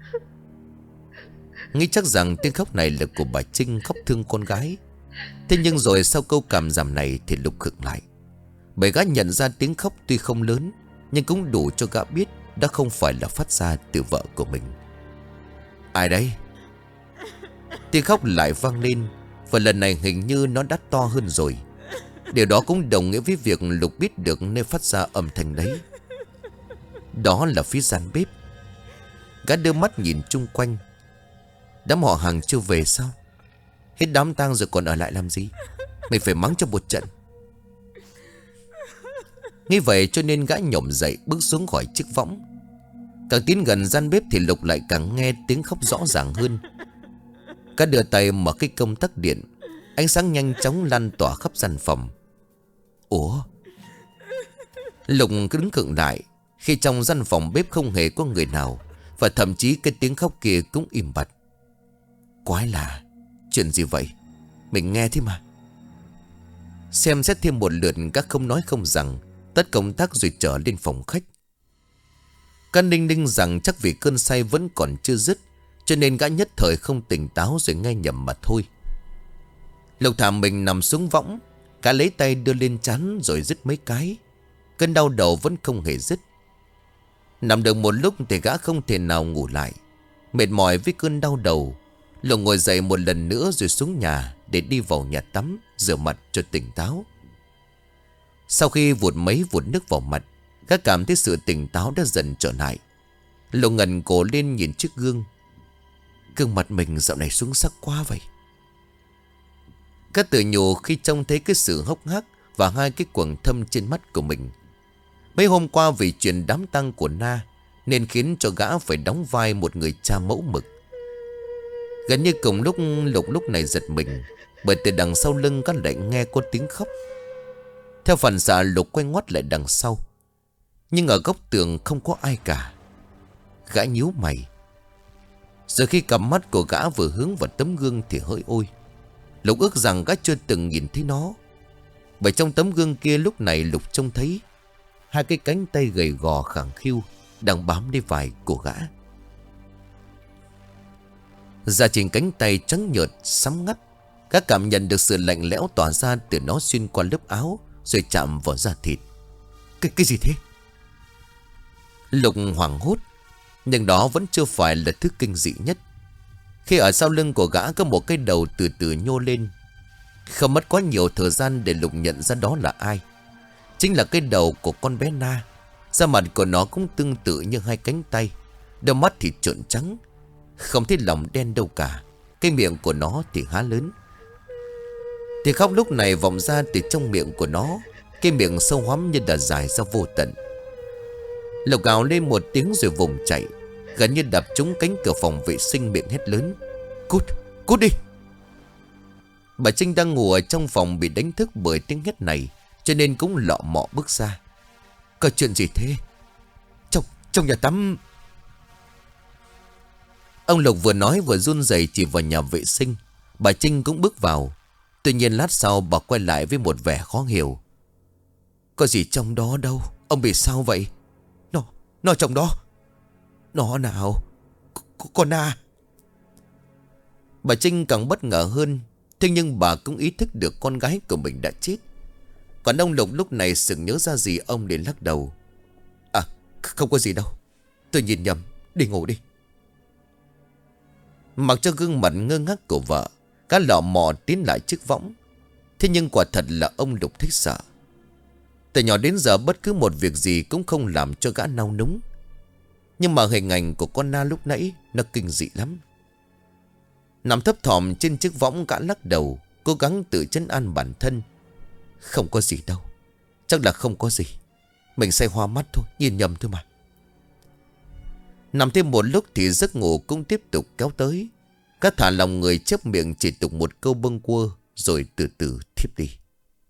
Nghĩ chắc rằng tiếng khóc này là của bà Trinh khóc thương con gái. Thế nhưng rồi sau câu cảm giảm này thì Lục khựng lại, bởi gã nhận ra tiếng khóc tuy không lớn, nhưng cũng đủ cho gã biết đã không phải là phát ra từ vợ của mình. Ai đấy? Tiếng khóc lại vang lên, và lần này hình như nó đã to hơn rồi. Điều đó cũng đồng nghĩa với việc Lục biết được nơi phát ra âm thanh đấy. Đó là phía gian bếp. Gã đưa mắt nhìn chung quanh. Đám họ hàng chưa về sao? Hết đám tang rồi còn ở lại làm gì? Mình phải mắng cho một trận. Nghĩ vậy cho nên gã nhổm dậy bước xuống khỏi chiếc võng. Càng tiến gần gian bếp thì Lục lại càng nghe tiếng khóc rõ ràng hơn. Gã đưa tay mở cái công tắc điện. Ánh sáng nhanh chóng lan tỏa khắp gian phòng. Ủa? Lục đứng khựng lại khi trong gian phòng bếp không hề có người nào, và thậm chí cái tiếng khóc kia cũng im bặt. Quái lạ, chuyện gì vậy? Mình nghe thế mà. Xem xét thêm một lượt, các không nói không rằng, tắt công tắc rồi trở lên phòng khách. Căn đinh đinh rằng chắc vì cơn say vẫn còn chưa dứt, cho nên gã nhất thời không tỉnh táo rồi nghe nhầm mà thôi. Lục thả mình nằm xuống võng, gã lấy tay đưa lên trán rồi dứt mấy cái. Cơn đau đầu vẫn không hề dứt. Nằm được một lúc thì gã không thể nào ngủ lại. Mệt mỏi với cơn đau đầu, Lục ngồi dậy một lần nữa rồi xuống nhà để đi vào nhà tắm, rửa mặt cho tỉnh táo. Sau khi vụt mấy vụt nước vào mặt, gã cảm thấy sự tỉnh táo đã dần trở lại. Lục ngẩng cổ lên nhìn chiếc gương. Gương mặt mình dạo này xuống sắc quá vậy. Gã tự nhủ khi trông thấy cái sự hốc hác và hai cái quầng thâm trên mắt của mình. Mấy hôm qua vì chuyện đám tang của Na nên khiến cho gã phải đóng vai một người cha mẫu mực. Gần như cùng lúc Lục lúc này giật mình, bởi từ đằng sau lưng gã lại nghe có tiếng khóc. Theo phản xạ Lục quay ngoắt lại đằng sau, nhưng ở góc tường không có ai cả. Gã nhíu mày. Rồi khi cặp mắt của gã vừa hướng vào tấm gương thì hỡi ôi, Lục ước rằng gã chưa từng nhìn thấy nó. Bởi trong tấm gương kia lúc này Lục trông thấy hai cái cánh tay gầy gò khẳng khiu đang bám lấy vai của gã. Da trên cánh tay trắng nhợt sắm ngắt, gã cảm nhận được sự lạnh lẽo tỏa ra từ nó xuyên qua lớp áo rồi chạm vào da thịt. Cái gì thế? Lục hoảng hốt, nhưng đó vẫn chưa phải là thứ kinh dị nhất. Khi ở sau lưng của gã có một cái đầu từ từ nhô lên. Không mất quá nhiều thời gian để Lục nhận ra đó là ai. Chính là cái đầu của con bé Na. Da mặt của nó cũng tương tự như hai cánh tay. Đôi mắt thì trợn trắng, không thấy lòng đen đâu cả. Cái miệng của nó thì há lớn. Thì khóc lúc này vọng ra từ trong miệng của nó. Cái miệng sâu hoắm như đã dài ra vô tận. Lục gào lên một tiếng rồi vùng chạy, gần như đập trúng cánh cửa phòng vệ sinh, miệng hét lớn: Cút, cút đi! Bà Trinh đang ngủ ở trong phòng bị đánh thức bởi tiếng hét này, cho nên cũng lọ mọ bước ra. Có chuyện gì thế? Trong nhà tắm. Ông Lục vừa nói vừa run rẩy chỉ vào nhà vệ sinh. Bà Trinh cũng bước vào. Tuy nhiên lát sau bà quay lại với một vẻ khó hiểu. Có gì trong đó đâu, Ông bị sao vậy? Nó trong đó. Nó nào? Con Na. Bà Trinh càng bất ngờ hơn. Thế nhưng bà cũng ý thức được con gái của mình đã chết. Còn ông Lục lúc này sực nhớ ra gì, ông liền lắc đầu. À, không có gì đâu. Tôi nhìn nhầm. Đi ngủ đi. Mặc cho gương mặt ngơ ngác của vợ, gã lọ mò tiến lại chiếc võng. Thế nhưng quả thật là ông Lục thích sợ. Từ nhỏ đến giờ bất cứ một việc gì cũng không làm cho gã nao núng. Nhưng mà hình ảnh của con Na lúc nãy nó kinh dị lắm. Nằm thấp thỏm trên chiếc võng, gã lắc đầu, cố gắng tự trấn an bản thân. Không có gì đâu. Chắc là không có gì. Mình say hoa mắt thôi, nhìn nhầm thôi mà. Nằm thêm một lúc thì giấc ngủ cũng tiếp tục kéo tới. Gã thả lòng người, chép miệng chỉ tục một câu bâng quơ, rồi từ từ thiếp đi.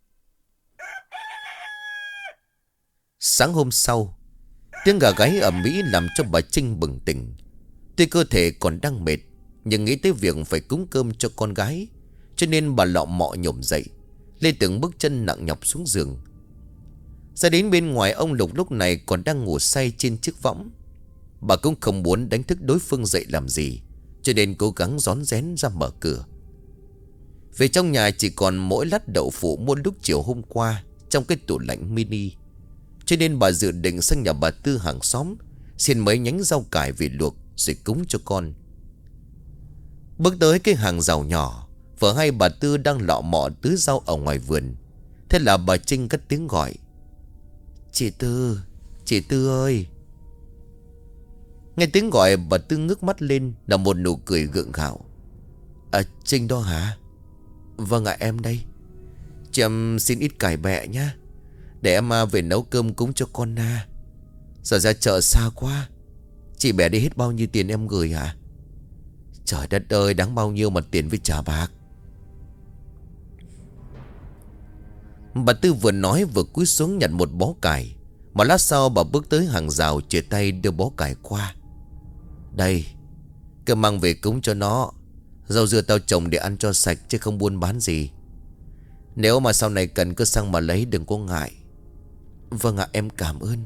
Sáng hôm sau, tiếng gà gáy ầm ĩ làm cho bà Trinh bừng tỉnh. Tuy cơ thể còn đang mệt, nhưng nghĩ tới việc phải cúng cơm cho con gái, cho nên bà lọ mọ nhổm dậy, lê từng bước chân nặng nhọc xuống giường. Ra đến bên ngoài, ông Lục lúc này còn đang ngủ say trên chiếc võng. Bà cũng không muốn đánh thức đối phương dậy làm gì, cho nên cố gắng rón rén ra mở cửa. Về trong nhà chỉ còn mỗi lát đậu phụ mua lúc chiều hôm qua trong cái tủ lạnh mini, cho nên bà dự định sang nhà bà Tư hàng xóm xin mấy nhánh rau cải về luộc rồi cúng cho con. Bước tới cái hàng rào nhỏ, vợ hay bà Tư đang lọ mọ tưới rau ở ngoài vườn. Thế là bà Trinh cất tiếng gọi. Chị Tư ơi. Nghe tiếng gọi, bà Tư ngước mắt lên là một nụ cười gượng gạo. À, Trinh đó hả? Vâng ạ, em đây. Chị em xin ít cải bẹ nhá, để em về nấu cơm cúng cho con Na. Giờ ra chợ xa quá. Chị bẻ đi hết bao nhiêu tiền em gửi hả? Trời đất ơi, đáng bao nhiêu mà tiền với trả bạc. Bà Tư vừa nói vừa cúi xuống nhặt một bó cải. Một lát sau bà bước tới hàng rào, chìa tay đưa bó cải qua. Đây, cứ mang về cúng cho nó. Rau dưa tao trồng để ăn cho sạch, chứ không buôn bán gì. Nếu mà sau này cần cứ sang mà lấy, đừng có ngại. Vâng ạ, em cảm ơn.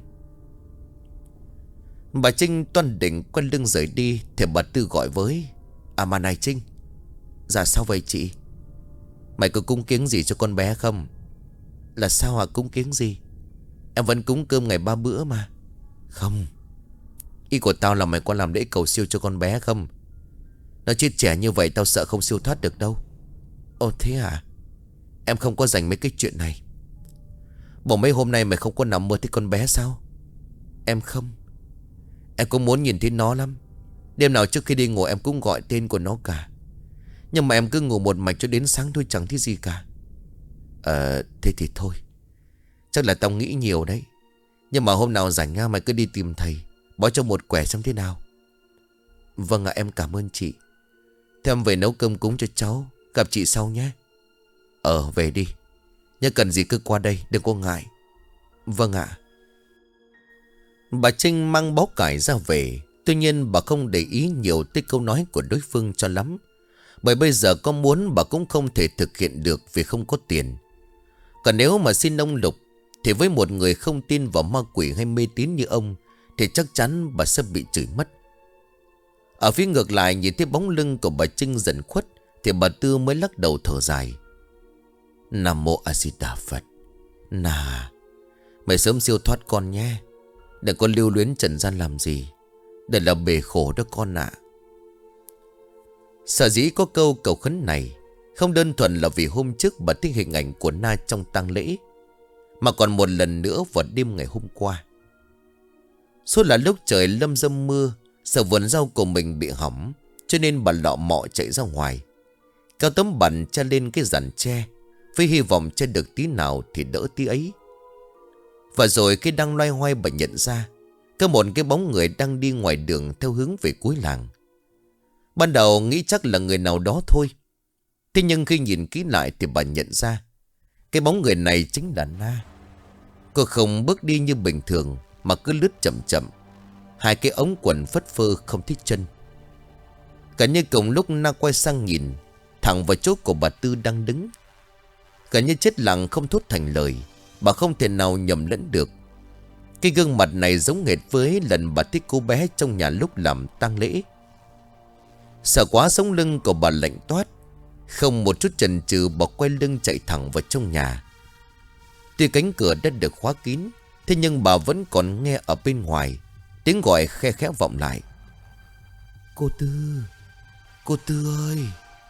Bà Trinh toan định quay lưng rời đi thì bà Tư gọi với. À mà này Trinh. Dạ sao vậy chị? Mày có cúng kiếng gì cho con bé không? Là sao hả, cúng kiếng gì? Em vẫn cúng cơm ngày 3 bữa mà. Không, ý của tao là mày có làm lễ cầu siêu cho con bé không? Nó chết trẻ như vậy tao sợ không siêu thoát được đâu. Ồ thế hả? Em không có dành mấy cái chuyện này. Bộ mấy hôm nay mày không có nằm mơ thấy con bé sao? Em không. Em cũng muốn nhìn thấy nó lắm. Đêm nào trước khi đi ngủ em cũng gọi tên của nó cả. Nhưng mà em cứ ngủ một mạch cho đến sáng thôi, chẳng thấy gì cả. Thế thì thôi. Chắc là tao nghĩ nhiều đấy. Nhưng mà hôm nào rảnh mày cứ đi tìm thầy, bó cho một quẻ xem thế nào. Vâng ạ, em cảm ơn chị. Thế em về nấu cơm cúng cho cháu. Gặp chị sau nhé. Về đi. Nhớ cần gì cứ qua đây, đừng có ngại. Vâng ạ. Bà Trinh mang bó cải ra về. Tuy nhiên bà không để ý nhiều tới câu nói của đối phương cho lắm. Bởi bây giờ có muốn bà cũng không thể thực hiện được vì không có tiền. Còn nếu mà xin ông Lục thì với một người không tin vào ma quỷ hay mê tín như ông thì chắc chắn bà sẽ bị chửi mất. Ở phía ngược lại, nhìn thấy bóng lưng của bà Trinh dần khuất thì bà Tư mới lắc đầu thở dài. Nam mô A Di Đà Phật. Nà, mày sớm siêu thoát con nhé. Đừng có lưu luyến trần gian làm gì. Đây là bể khổ đó con ạ. Sở dĩ có câu cầu khấn này không đơn thuần là vì hôm trước bà thấy hình ảnh của Na trong tang lễ, mà còn một lần nữa vào đêm ngày hôm qua. Số là lúc trời lâm dâm mưa, sợ vườn rau của mình bị hỏng, cho nên bà lọ mọ chạy ra ngoài, kéo tấm bàn che lên cái giàn tre, với hy vọng che được tí nào thì đỡ tí ấy. Và rồi khi đang loay hoay bà nhận ra có một cái bóng người đang đi ngoài đường theo hướng về cuối làng. Ban đầu nghĩ chắc là người nào đó thôi. Thế nhưng khi nhìn kỹ lại thì bà nhận ra cái bóng người này chính là Na. Cô không bước đi như bình thường mà cứ lướt chậm chậm, hai cái ống quần phất phơ không thích chân. Cả như cùng lúc Na quay sang nhìn thẳng vào chỗ của bà Tư đang đứng. Cả như chết lặng không thốt thành lời. Bà không thể nào nhầm lẫn được. Cái gương mặt này giống hệt với lần bà thích cô bé trong nhà lúc làm tang lễ. Sợ quá sống lưng của bà lạnh toát. Không một chút chần chừ, bà quay lưng chạy thẳng vào trong nhà. Tuy cánh cửa đã được khóa kín, thế nhưng bà vẫn còn nghe ở bên ngoài tiếng gọi khe khẽ vọng lại. Cô Tư, cô Tư ơi.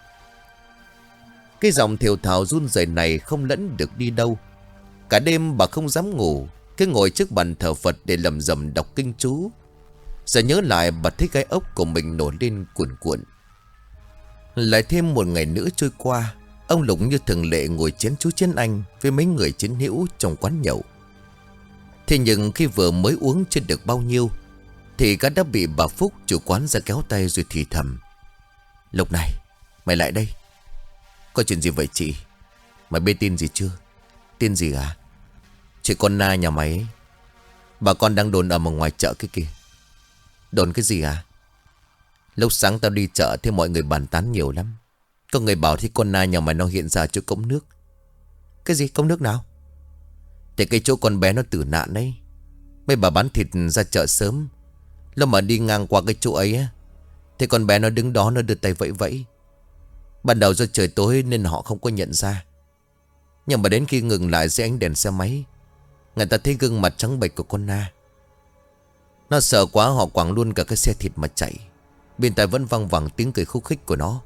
Cái giọng thều thào run rẩy này không lẫn được đi đâu. Cả đêm bà không dám ngủ, cứ ngồi trước bàn thờ Phật để lầm rầm đọc kinh chú. Giờ nhớ lại, bà thấy gai ốc của mình nổi lên cuồn cuộn. Lại thêm một ngày nữa trôi qua, ông Lục như thường lệ ngồi chén chú chén anh với mấy người chiến hữu trong quán nhậu. Thế nhưng khi vừa mới uống chưa được bao nhiêu thì gã đã bị bà Phúc chủ quán ra kéo tay rồi thì thầm. Lục này, mày lại đây. Có chuyện gì vậy chị? Mày biết tin gì chưa? Tin gì à? Chị con Na nhà mày ấy, bà con đang đồn ở ngoài chợ cái kia. Đồn cái gì à? Lúc sáng tao đi chợ thì mọi người bàn tán nhiều lắm. Có người bảo thì con Na nhà mày nó hiện ra chỗ cống nước. Cái gì cống nước nào? Thì cái chỗ con bé nó tử nạn đấy. Mấy bà bán thịt ra chợ sớm, lúc mà đi ngang qua cái chỗ ấy á, thì con bé nó đứng đó, nó đưa tay vẫy vẫy. Ban đầu do trời tối nên họ không có nhận ra. Nhưng mà đến khi ngừng lại dưới ánh đèn xe máy, người ta thấy gương mặt trắng bệch của con Na. Nó sợ quá, họ quẳng luôn cả cái xe thịt mà chạy. Bên tai vẫn văng vẳng tiếng cười khúc khích của nó.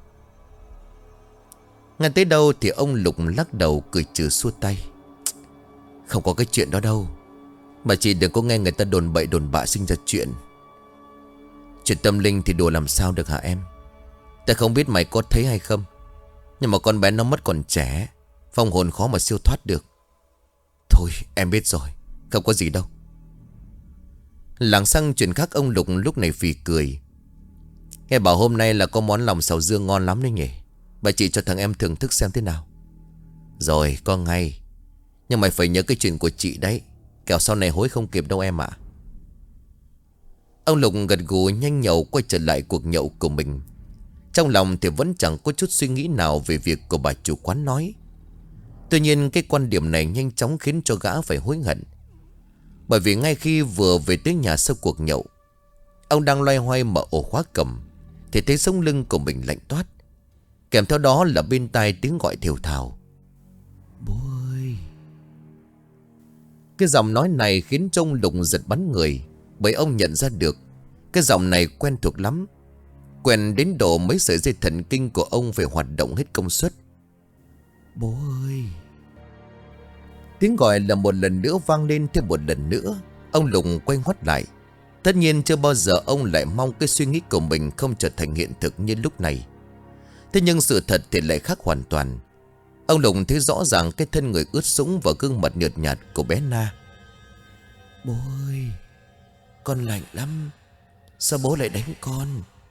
Ngay tới đâu thì ông Lục lắc đầu cười trừ xua tay. Không có cái chuyện đó đâu. Mà chị đừng có nghe người ta đồn bậy đồn bạ sinh ra chuyện. Chuyện tâm linh thì đùa làm sao được hả em? Ta không biết mày có thấy hay không, nhưng mà con bé nó mất còn trẻ, phong hồn khó mà siêu thoát được. Thôi em biết rồi, không có gì đâu. Làng sang chuyện khác, ông Lục lúc này phì cười. Nghe bảo hôm nay là có món lòng xào dương ngon lắm đấy nhỉ. Bà chị cho thằng em thưởng thức xem thế nào. Rồi có ngay. Nhưng mày phải nhớ cái chuyện của chị đấy, kẻo sau này hối không kịp đâu em ạ. Ông Lục gật gù nhanh nhậu quay trở lại cuộc nhậu của mình. Trong lòng thì vẫn chẳng có chút suy nghĩ nào về việc của bà chủ quán nói. Tuy nhiên cái quan điểm này nhanh chóng khiến cho gã phải hối hận. Bởi vì ngay khi vừa về tới nhà sau cuộc nhậu, ông đang loay hoay mở ổ khóa cầm thì thấy sống lưng của mình lạnh toát. Kèm theo đó là bên tai tiếng gọi thều thào. Bố ơi. Cái giọng nói này khiến cho ông Lục giật bắn người. Bởi ông nhận ra được cái giọng này quen thuộc lắm. Quen đến độ mấy sợi dây thần kinh của ông phải hoạt động hết công suất. Bố ơi. Tiếng gọi là một lần nữa vang lên thêm một lần nữa. Ông Lục quay ngoắt lại. Tất nhiên chưa bao giờ ông lại mong cái suy nghĩ của mình không trở thành hiện thực như lúc này. Thế nhưng sự thật thì lại khác hoàn toàn. Ông Lục thấy rõ ràng cái thân người ướt sũng và gương mặt nhợt nhạt của bé Na. Bố ơi, con lạnh lắm. Sao bố lại đánh con?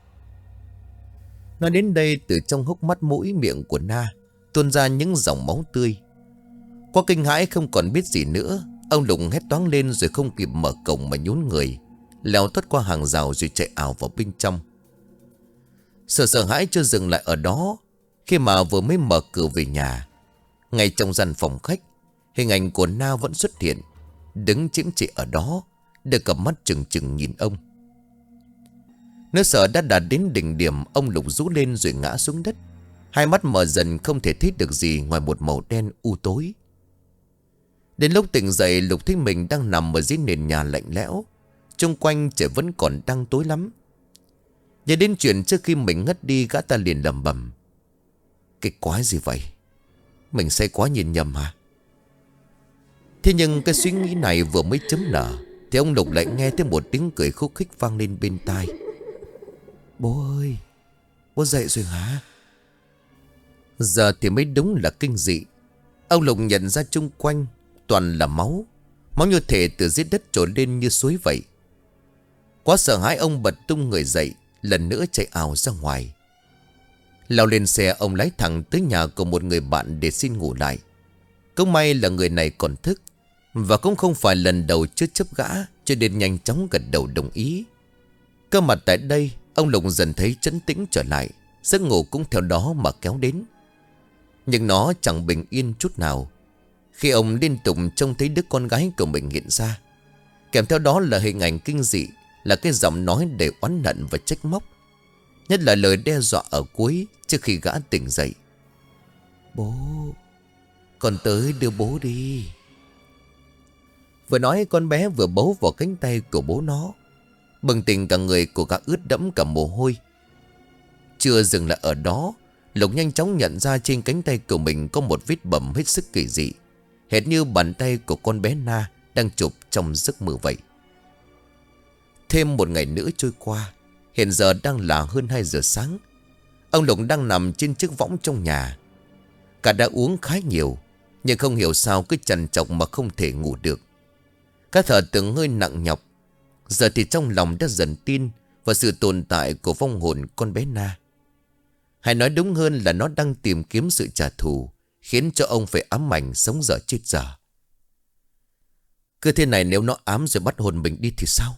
Nói đến đây, từ trong hốc mắt mũi miệng của Na tuôn ra những dòng máu tươi. Quá kinh hãi không còn biết gì nữa, ông Lục hét toáng lên rồi không kịp mở cổng mà nhún người, leo thoát qua hàng rào rồi chạy ảo vào bên trong. Sợ hãi chưa dừng lại ở đó. Khi mà vừa mới mở cửa về nhà, ngay trong gian phòng khách, hình ảnh của Na vẫn xuất hiện, đứng chễm chệ ở đó, đưa cặp mắt trừng trừng nhìn ông. Nỗi sợ đã đạt đến đỉnh điểm, ông Lục rú lên rồi ngã xuống đất. Hai mắt mở dần không thể thấy được gì ngoài một màu đen u tối. Đến lúc tỉnh dậy, Lục thấy mình đang nằm ở dưới nền nhà lạnh lẽo. Xung quanh trời vẫn còn đang tối lắm. Nhớ đến chuyện trước khi mình ngất đi, gã ta liền lẩm bẩm. Cái quái gì vậy? Mình say quá nhìn nhầm hả? Thế nhưng cái suy nghĩ này vừa mới chấm nở thì ông Lục lại nghe thấy một tiếng cười khúc khích vang lên bên tai. Bố ơi, bố dậy rồi hả? Giờ thì mới đúng là kinh dị. Ông Lục nhận ra chung quanh toàn là máu. Máu như thể từ dưới đất trồi lên như suối vậy. Quá sợ hãi, ông bật tung người dậy, lần nữa chạy ảo ra ngoài. Lao lên xe, ông lái thẳng tới nhà của một người bạn để xin ngủ lại. Cũng may là người này còn thức, và cũng không phải lần đầu chưa chấp gã, cho nên nhanh chóng gật đầu đồng ý. Cơ mặt tại đây, ông Lục dần thấy trấn tĩnh trở lại, giấc ngủ cũng theo đó mà kéo đến. Nhưng nó chẳng bình yên chút nào. Khi ông liên tục trông thấy đứa con gái của mình hiện ra, Kèm theo đó là hình ảnh kinh dị, là cái giọng nói đầy oán hận và trách móc. Nhất là lời đe dọa ở cuối trước khi gã tỉnh dậy. Bố, con tới đưa bố đi. Vừa nói con bé vừa bấu vào cánh tay của bố nó. Bừng tỉnh cả người của gã ướt đẫm cả mồ hôi. Chưa dừng lại ở đó, Lục nhanh chóng nhận ra trên cánh tay của mình có một vết bầm hết sức kỳ dị, hệt như bàn tay của con bé Na đang chụp trong giấc mơ vậy. Thêm một ngày nữa trôi qua. Hiện giờ đang là hơn 2 giờ sáng. Ông Lục đang nằm trên chiếc võng trong nhà. Cả đã uống khá nhiều, nhưng không hiểu sao cứ trằn trọc mà không thể ngủ được. Các thở từng hơi nặng nhọc. Giờ thì trong lòng đã dần tin vào sự tồn tại của vong hồn con bé Na. Hay nói đúng hơn là nó đang tìm kiếm sự trả thù, khiến cho ông phải ám ảnh sống dở chết dở. Cứ thế này nếu nó ám rồi bắt hồn mình đi thì sao?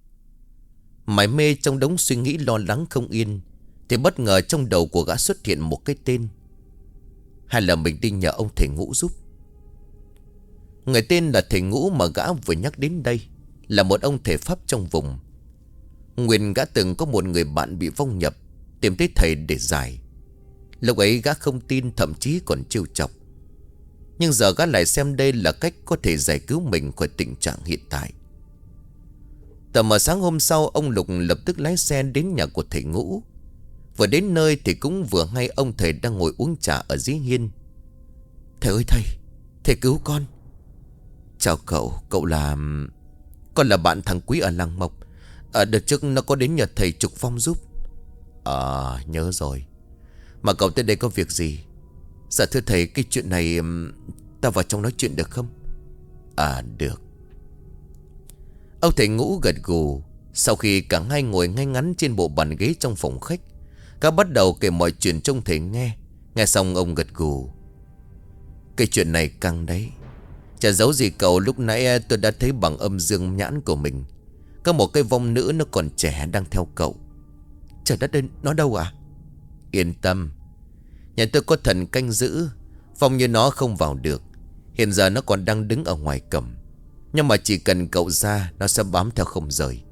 Mải mê trong đống suy nghĩ lo lắng không yên, thì bất ngờ trong đầu của gã xuất hiện một cái tên. Hay là mình đi nhờ ông thầy Ngũ giúp? Người tên là thầy Ngũ mà gã vừa nhắc đến đây là một ông thể pháp trong vùng. Nguyên gã từng có một người bạn bị vong nhập, tìm tới thầy để giải. Lúc ấy gã không tin, thậm chí còn trêu chọc. Nhưng giờ gã lại xem đây là cách có thể giải cứu mình khỏi tình trạng hiện tại. Tầm mở sáng hôm sau, ông Lục lập tức lái xe đến nhà của thầy Ngũ. Vừa đến nơi thì cũng vừa hay ông thầy đang ngồi uống trà ở dưới hiên. Thầy ơi thầy, thầy cứu con. Chào cậu, cậu là... Con là bạn thằng Quý ở làng Mộc. Đợt trước nó có đến nhờ thầy trục phong giúp. Nhớ rồi. Mà cậu tới đây có việc gì? Dạ thưa thầy, cái chuyện này ta vào trong nói chuyện được không? Được. Ông thầy Ngũ gật gù. Sau khi cả hai ngồi ngay ngắn trên bộ bàn ghế trong phòng khách, các bắt đầu kể mọi chuyện trông thầy nghe. Nghe xong ông gật gù. Cái chuyện này căng đấy. Chả giấu gì cậu, lúc nãy tôi đã thấy bằng âm dương nhãn của mình có một cái vong nữ nó còn trẻ đang theo cậu. Trời đất ơi, nó đâu à? Yên tâm, nhà tôi có thần canh giữ, vong như nó không vào được. Hiện giờ nó còn đang đứng ở ngoài cổng, nhưng mà chỉ cần cậu ra, nó sẽ bám theo không rời.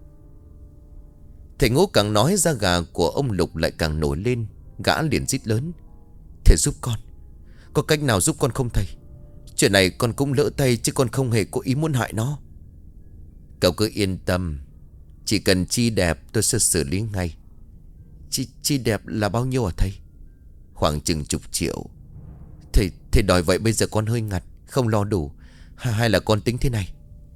Thầy Ngũ càng nói da gà của ông Lục lại càng nổi lên. Gã liền rít lớn. Thầy giúp con, có cách nào giúp con không thầy? Chuyện này con cũng lỡ tay, chứ con không hề có ý muốn hại nó. Cậu cứ yên tâm, chỉ cần chi đẹp tôi sẽ xử lý ngay. Chi đẹp là bao nhiêu hả thầy? Khoảng chừng chục triệu. Thầy đòi vậy bây giờ con hơi ngặt, không lo đủ. Hay là con tính thế này?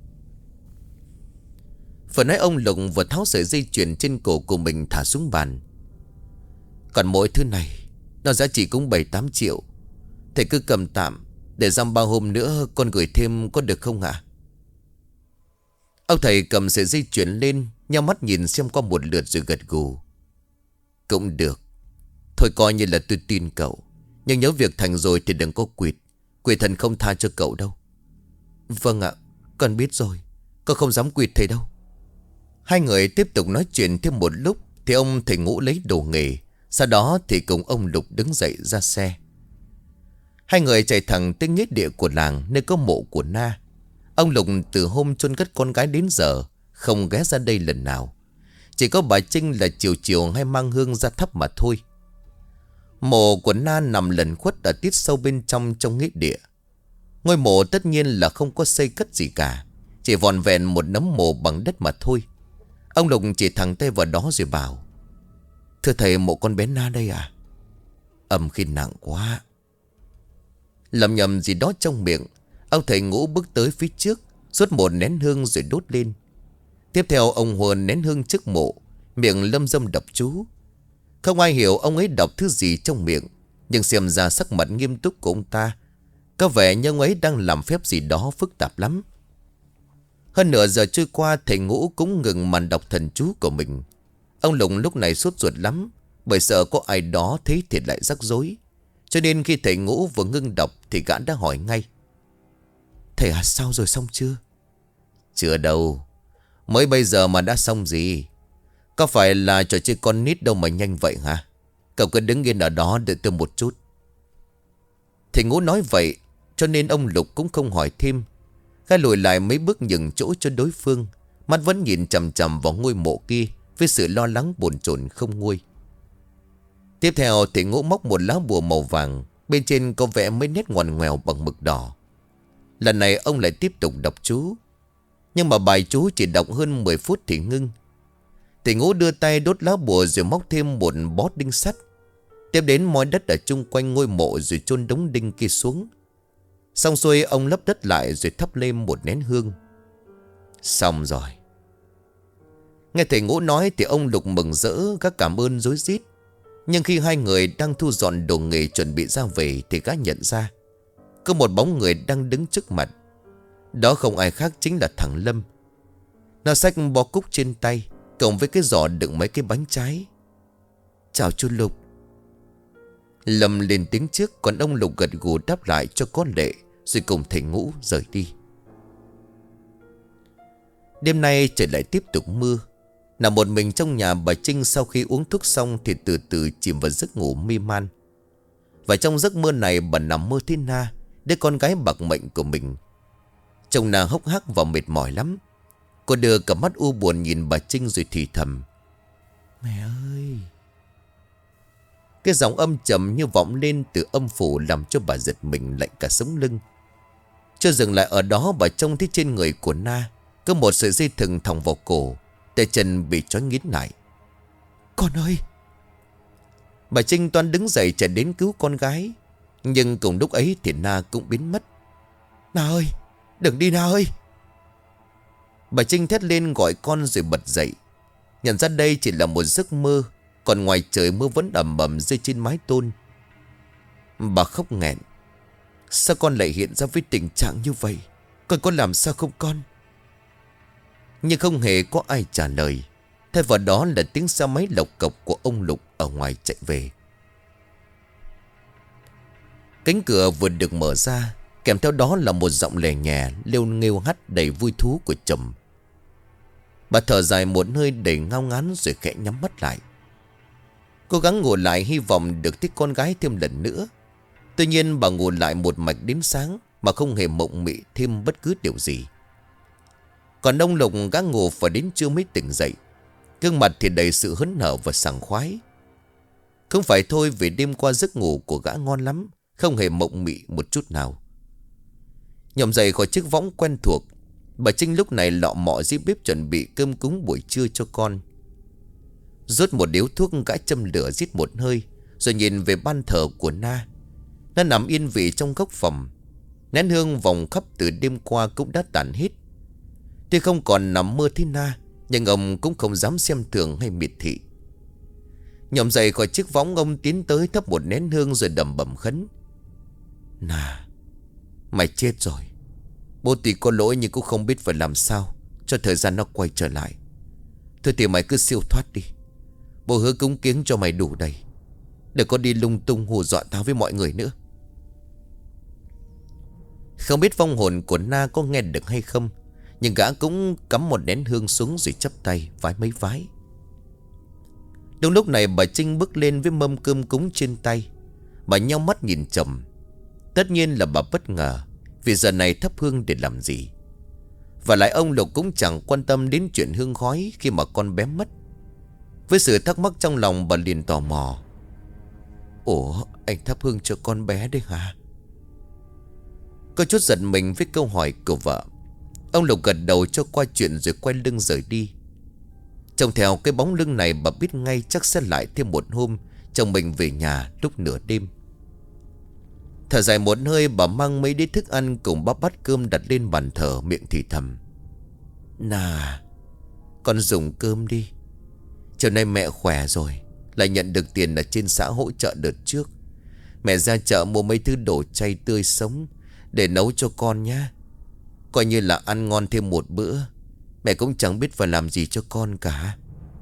Vừa nói ông Lục vừa tháo sợi dây chuyền trên cổ của mình thả xuống bàn. Còn mỗi thứ này nó giá trị cũng 7-8 triệu. Thầy cứ cầm tạm, để dăm 3 hôm nữa con gửi thêm có được không ạ? Ông thầy cầm sợi dây chuyền lên, nhắm mắt nhìn xem qua một lượt rồi gật gù. Cũng được. Thôi coi như là tôi tin cậu. Nhưng nhớ việc thành rồi thì đừng có quỵt. Quỷ thần không tha cho cậu đâu. Vâng ạ, con biết rồi. Con không dám quỵt thầy đâu. Hai người tiếp tục nói chuyện thêm một lúc thì ông thầy Ngũ lấy đồ nghề. Sau đó thì cùng ông Lục đứng dậy ra xe. Hai người chạy thẳng tới nghĩa địa của làng, nơi có mộ của Na. Ông Lục từ hôm chôn cất con gái đến giờ không ghé ra đây lần nào. Chỉ có bà Trinh là chiều chiều hay mang hương ra thắp mà thôi. Mộ của Na nằm lẩn khuất ở tít sâu bên trong nghĩa địa. Ngôi mộ tất nhiên là không có xây cất gì cả, chỉ vòn vẹn một nấm mộ bằng đất mà thôi. Ông Lục chỉ thẳng tay vào đó rồi bảo. Thưa thầy, mộ con bé Na đây à? Âm khí nặng quá. Lầm nhầm gì đó trong miệng, ông thầy Ngũ bước tới phía trước, rút một nén hương rồi đốt lên. Tiếp theo ông Huân nén hương trước mộ, miệng lâm dâm đọc chú. Không ai hiểu ông ấy đọc thứ gì trong miệng, nhưng xem ra sắc mặt nghiêm túc của ông ta có vẻ như ông ấy đang làm phép gì đó phức tạp lắm. Hơn nửa giờ trôi qua, thầy Ngũ cũng ngừng màn đọc thần chú của mình. Ông Lục lúc này sốt ruột lắm, bởi sợ có ai đó thấy thì lại rắc rối. Cho nên khi thầy Ngũ vừa ngưng đọc thì gã đã hỏi ngay. Thầy à, sao rồi, xong chưa? Chưa đâu. Mới bây giờ mà đã xong gì? Có phải là trò chơi con nít đâu mà nhanh vậy hả? Cậu cứ đứng yên ở đó đợi tôi một chút. Thầy Ngũ nói vậy cho nên ông Lục cũng không hỏi thêm. Gã lùi lại mấy bước nhường chỗ cho đối phương, mắt vẫn nhìn chằm chằm vào ngôi mộ kia với sự lo lắng bồn chồn không nguôi. Tiếp theo thì Ngũ móc một lá bùa màu vàng, bên trên có vẽ mấy nét ngoằn ngoèo bằng mực đỏ. Lần này ông lại tiếp tục đọc chú, nhưng mà bài chú chỉ đọc hơn 10 phút thì ngưng. Thì Ngũ đưa tay đốt lá bùa rồi móc thêm một bó đinh sắt, tiếp đến moi đất ở chung quanh ngôi mộ rồi chôn đống đinh kia xuống. Xong xuôi ông lấp đất lại rồi thắp lên một nén hương. Xong rồi. Nghe thầy Ngũ nói thì ông Lục mừng rỡ, các cảm ơn rối rít. Nhưng khi hai người đang thu dọn đồ nghề chuẩn bị ra về thì gã nhận ra có một bóng người đang đứng trước mặt. Đó không ai khác chính là thằng Lâm. Nó xách bó cúc trên tay, cộng với cái giỏ đựng mấy cái bánh trái. Chào chú Lục. Lâm lên tiếng trước, còn ông Lục gật gù đáp lại cho có lệ, rồi cùng thầy Ngũ rời đi. Đêm nay trời lại tiếp tục mưa. Nằm một mình trong nhà, bà Trinh sau khi uống thuốc xong thì từ từ chìm vào giấc ngủ mê man. Và trong giấc mơ này bà nằm mơ thấy Na, đứa con gái bạc mệnh của mình. Trông Na hốc hác và mệt mỏi lắm. Cô đưa cặp mắt u buồn nhìn bà Trinh rồi thì thầm: Mẹ ơi. Cái giọng âm trầm như vọng lên từ âm phủ làm cho bà giật mình lạnh cả sống lưng. Chưa dừng lại ở đó, bà trông thấy trên người của Na có một sợi dây thừng thòng vào cổ, tay chân bị trói nghiến lại. Con ơi. Bà Trinh toan đứng dậy chạy đến cứu con gái, nhưng cùng lúc ấy thì Na cũng biến mất. Na ơi, đừng đi Na ơi. Bà Trinh thét lên gọi con rồi bật dậy, nhận ra đây chỉ là một giấc mơ, còn ngoài trời mưa vẫn ầm ầm rơi trên mái tôn. Bà khóc nghẹn. Sao con lại hiện ra với tình trạng như vậy? Con có làm sao không con? Nhưng không hề có ai trả lời. Thay vào đó là tiếng xe máy lộc cộc của ông Lục ở ngoài chạy về. Cánh cửa vừa được mở ra, kèm theo đó là một giọng lè nhẹ lêu nghêu hắt đầy vui thú của chồng. Bà thở dài một hơi đầy ngao ngán rồi khẽ nhắm mắt lại, cố gắng ngủ lại hy vọng được thấy con gái thêm lần nữa. Tuy nhiên bà ngủ lại một mạch đến sáng mà không hề mộng mị thêm bất cứ điều gì. Còn ông Lục gã ngủ phải đến trưa mới tỉnh dậy, gương mặt thì đầy sự hớn hở và sảng khoái. Không phải thôi, vì đêm qua giấc ngủ của gã ngon lắm, không hề mộng mị một chút nào. Nhổm dậy khỏi chiếc võng quen thuộc, bà Trinh lúc này lọ mọ dưới bếp chuẩn bị cơm cúng buổi trưa cho con. Rút một điếu thuốc, gã châm lửa rít một hơi, rồi nhìn về ban thờ của Na. Nó nằm yên vị trong góc phòng. Nén hương vòng khắp từ đêm qua cũng đã tàn hết. Tuy không còn nằm mơ thấy Na, nhưng ông cũng không dám xem thường hay miệt thị. Nhổm dậy khỏi chiếc võng, ông tiến tới thắp một nén hương rồi đầm bầm khấn: Na, mày chết rồi. Bố tuy có lỗi nhưng cũng không biết phải làm sao cho thời gian nó quay trở lại. Thôi thì mày cứ siêu thoát đi. Bố hứa cúng kiếng cho mày đủ đầy, đừng có đi lung tung hù dọa tao với mọi người nữa. Không biết vong hồn của Na có nghe được hay không, nhưng gã cũng cắm một nén hương xuống rồi chắp tay vái mấy vái. Đúng lúc này bà Trinh bước lên với mâm cơm cúng trên tay. Bà nheo mắt nhìn chồng. Tất nhiên là bà bất ngờ, vì giờ này thắp hương để làm gì. Và lại ông Lục cũng chẳng quan tâm đến chuyện hương khói khi mà con bé mất. Với sự thắc mắc trong lòng, bà liền tò mò: Ủa, anh thắp hương cho con bé đấy hả? Có chút giật mình với câu hỏi của vợ. Ông Lục gật đầu cho qua chuyện rồi quay lưng rời đi. Trông theo cái bóng lưng này, bà biết ngay chắc sẽ lại thêm một hôm chồng mình về nhà lúc nửa đêm. Thở dài một hơi, bà mang mấy đĩa thức ăn cùng 3 bát cơm đặt lên bàn thờ, miệng thì thầm: Nà, con dùng cơm đi. Chiều nay mẹ khỏe rồi, lại nhận được tiền ở trên xã hỗ trợ đợt trước. Mẹ ra chợ mua mấy thứ đồ chay tươi sống để nấu cho con nhá. Coi như là ăn ngon thêm một bữa. Mẹ cũng chẳng biết phải làm gì cho con cả.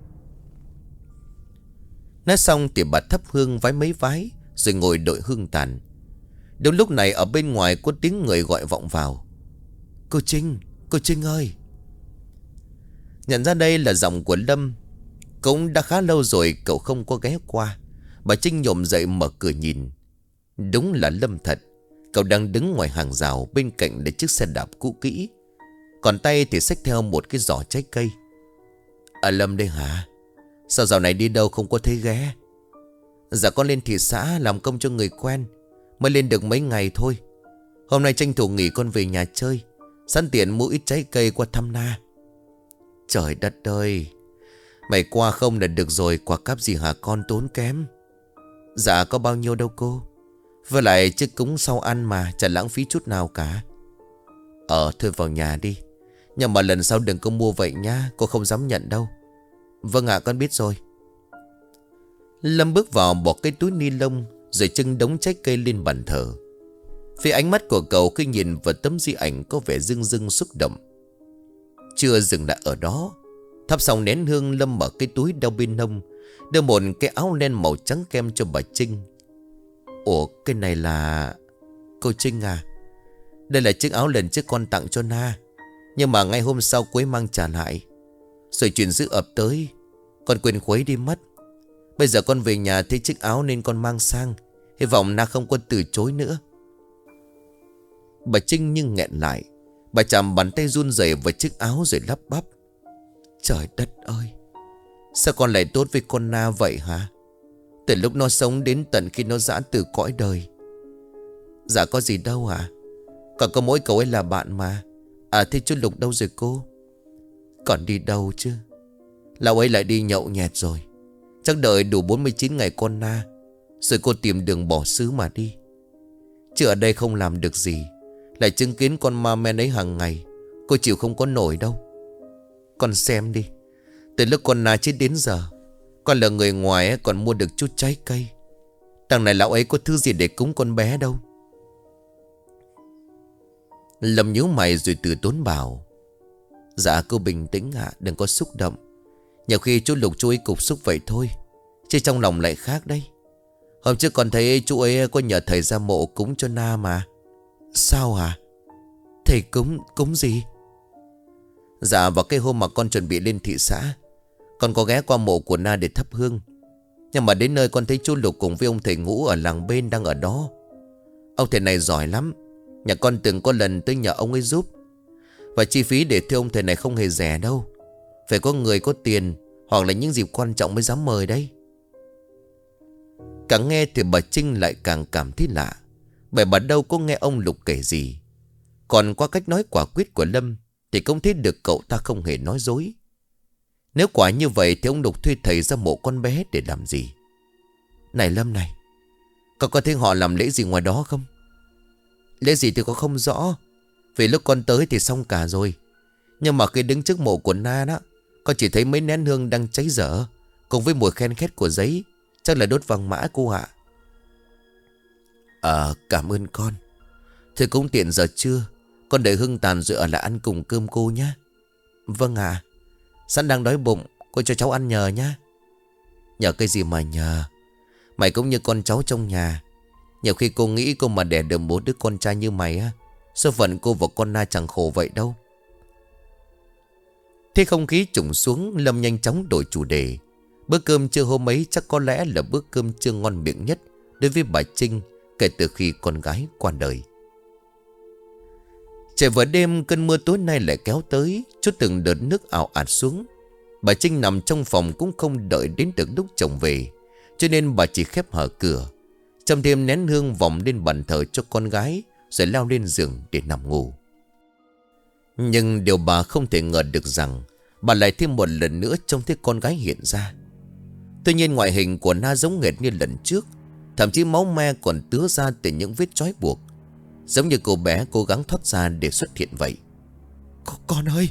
Nói xong thì bà thắp hương vái mấy vái rồi ngồi đội hương tàn. Đúng lúc này ở bên ngoài có tiếng người gọi vọng vào: Cô Trinh ơi. Nhận ra đây là giọng của Lâm. Cũng đã khá lâu rồi cậu không có ghé qua. Bà Trinh nhổm dậy mở cửa nhìn. Đúng là Lâm thật. Cậu đang đứng ngoài hàng rào, bên cạnh là chiếc xe đạp cũ kỹ, còn tay thì xách theo một cái giỏ trái cây. Lâm đây hả? Sao dạo này đi đâu không có thấy ghé? Dạ con lên thị xã làm công cho người quen, mới lên được mấy ngày thôi. Hôm nay tranh thủ nghỉ con về nhà chơi, sẵn tiện mua ít trái cây qua thăm Na. Trời đất ơi, mày qua không là được rồi, quà cáp gì hả con, tốn kém. Dạ có bao nhiêu đâu cô, với lại chứ cúng sau ăn mà, chả lãng phí chút nào cả. Thôi vào nhà đi, nhưng mà lần sau đừng có mua vậy nhá, cô không dám nhận đâu. Vâng ạ, con biết rồi. Lâm bước vào bỏ cái túi ni lông, rồi trưng đống trái cây lên bàn thờ. Phía ánh mắt của cậu khi nhìn vào tấm di ảnh có vẻ rưng rưng xúc động. Chưa dừng lại ở đó, thắp xong nén hương, Lâm mở cái túi đeo bên hông, đưa một cái áo len màu trắng kem cho bà Trinh. Ủa, cái này là... Cô Trinh à, đây là chiếc áo lần trước con tặng cho Na, nhưng mà ngay hôm sau Quế mang trả lại. Rồi chuyện dữ ập tới, con quên khuấy đi mất. Bây giờ con về nhà thấy chiếc áo nên con mang sang, hy vọng Na không có từ chối nữa. Bà Trinh nhưng nghẹn lại. Bà chạm bàn tay run rẩy vào chiếc áo rồi lắp bắp. Trời đất ơi, sao con lại tốt với con Na vậy hả? Từ lúc nó sống đến tận khi nó giã từ cõi đời. Dạ có gì đâu hả? Còn có mỗi cậu ấy là bạn mà. Thế chú Lục đâu rồi cô? Còn đi đâu chứ? Lão ấy lại đi nhậu nhẹt rồi. Chắc đợi đủ 49 ngày con Na, rồi cô tìm đường bỏ xứ mà đi. Chứ ở đây không làm được gì, lại chứng kiến con ma men ấy hàng ngày, cô chịu không có nổi đâu. Con xem đi, từ lúc con Na chết đến giờ, con là người ngoài ấy, còn mua được chút trái cây. Đằng này lão ấy có thứ gì để cúng con bé đâu. Lâm nhíu mày rồi từ tốn bảo. Dạ cô bình tĩnh ạ, đừng có xúc động. Nhiều khi chú Lục chú ấy cục xúc vậy thôi, chứ trong lòng lại khác đấy. Hôm trước con thấy chú ấy có nhờ thầy ra mộ cúng cho Na mà. Sao hả? Thầy cúng gì? Dạ vào cái hôm mà con chuẩn bị lên thị xã, con có ghé qua mộ của Na để thắp hương. Nhưng mà đến nơi con thấy chú Lục cùng với ông thầy Ngũ ở làng bên đang ở đó. Ông thầy này giỏi lắm, nhà con từng có lần tới nhờ ông ấy giúp. Và chi phí để thuê ông thầy này không hề rẻ đâu. Phải có người có tiền, hoặc là những dịp quan trọng mới dám mời đấy. Càng nghe thì bà Trinh lại càng cảm thấy lạ, bởi bà đâu có nghe ông Lục kể gì. Còn qua cách nói quả quyết của Lâm thì cũng thấy được cậu ta không hề nói dối. Nếu quả như vậy thì ông Lục thuê thầy ra mộ con bé để làm gì? Này Lâm này, con có thấy họ làm lễ gì ngoài đó không? Lễ gì thì con không rõ, vì lúc con tới thì xong cả rồi. Nhưng mà khi đứng trước mộ của Na đó, con chỉ thấy mấy nén hương đang cháy dở, cùng với mùi khen khét của giấy. Chắc là đốt vàng mã cô ạ. Cảm ơn con. Thế cũng tiện giờ trưa, con đợi hương tàn rồi ở lại ăn cùng cơm cô nhé. Vâng ạ. Sẵn đang đói bụng, cô cho cháu ăn nhờ nhá. Nhờ cái gì mà nhờ? Mày cũng như con cháu trong nhà. Nhiều khi cô nghĩ cô mà đẻ được 4 đứa con trai như mày á, số phận cô và con Na chẳng khổ vậy đâu. Thế không khí trùng xuống, Lâm nhanh chóng đổi chủ đề. Bữa cơm trưa hôm ấy chắc có lẽ là bữa cơm trưa ngon miệng nhất đối với bà Trinh kể từ khi con gái qua đời. Trời vào đêm, cơn mưa tối nay lại kéo tới, chút từng đợt nước ào ạt xuống. Bà Trinh nằm trong phòng cũng không đợi đến được lúc chồng về, cho nên bà chỉ khép hở cửa, châm thêm nén hương vòng lên bàn thờ cho con gái, rồi leo lên giường để nằm ngủ. Nhưng điều bà không thể ngờ được rằng bà lại thêm một lần nữa trông thấy con gái hiện ra. Tuy nhiên ngoại hình của Na giống nghệt như lần trước, thậm chí máu me còn tứa ra từ những vết trói buộc, giống như cô bé cố gắng thoát ra để xuất hiện vậy. Con ơi!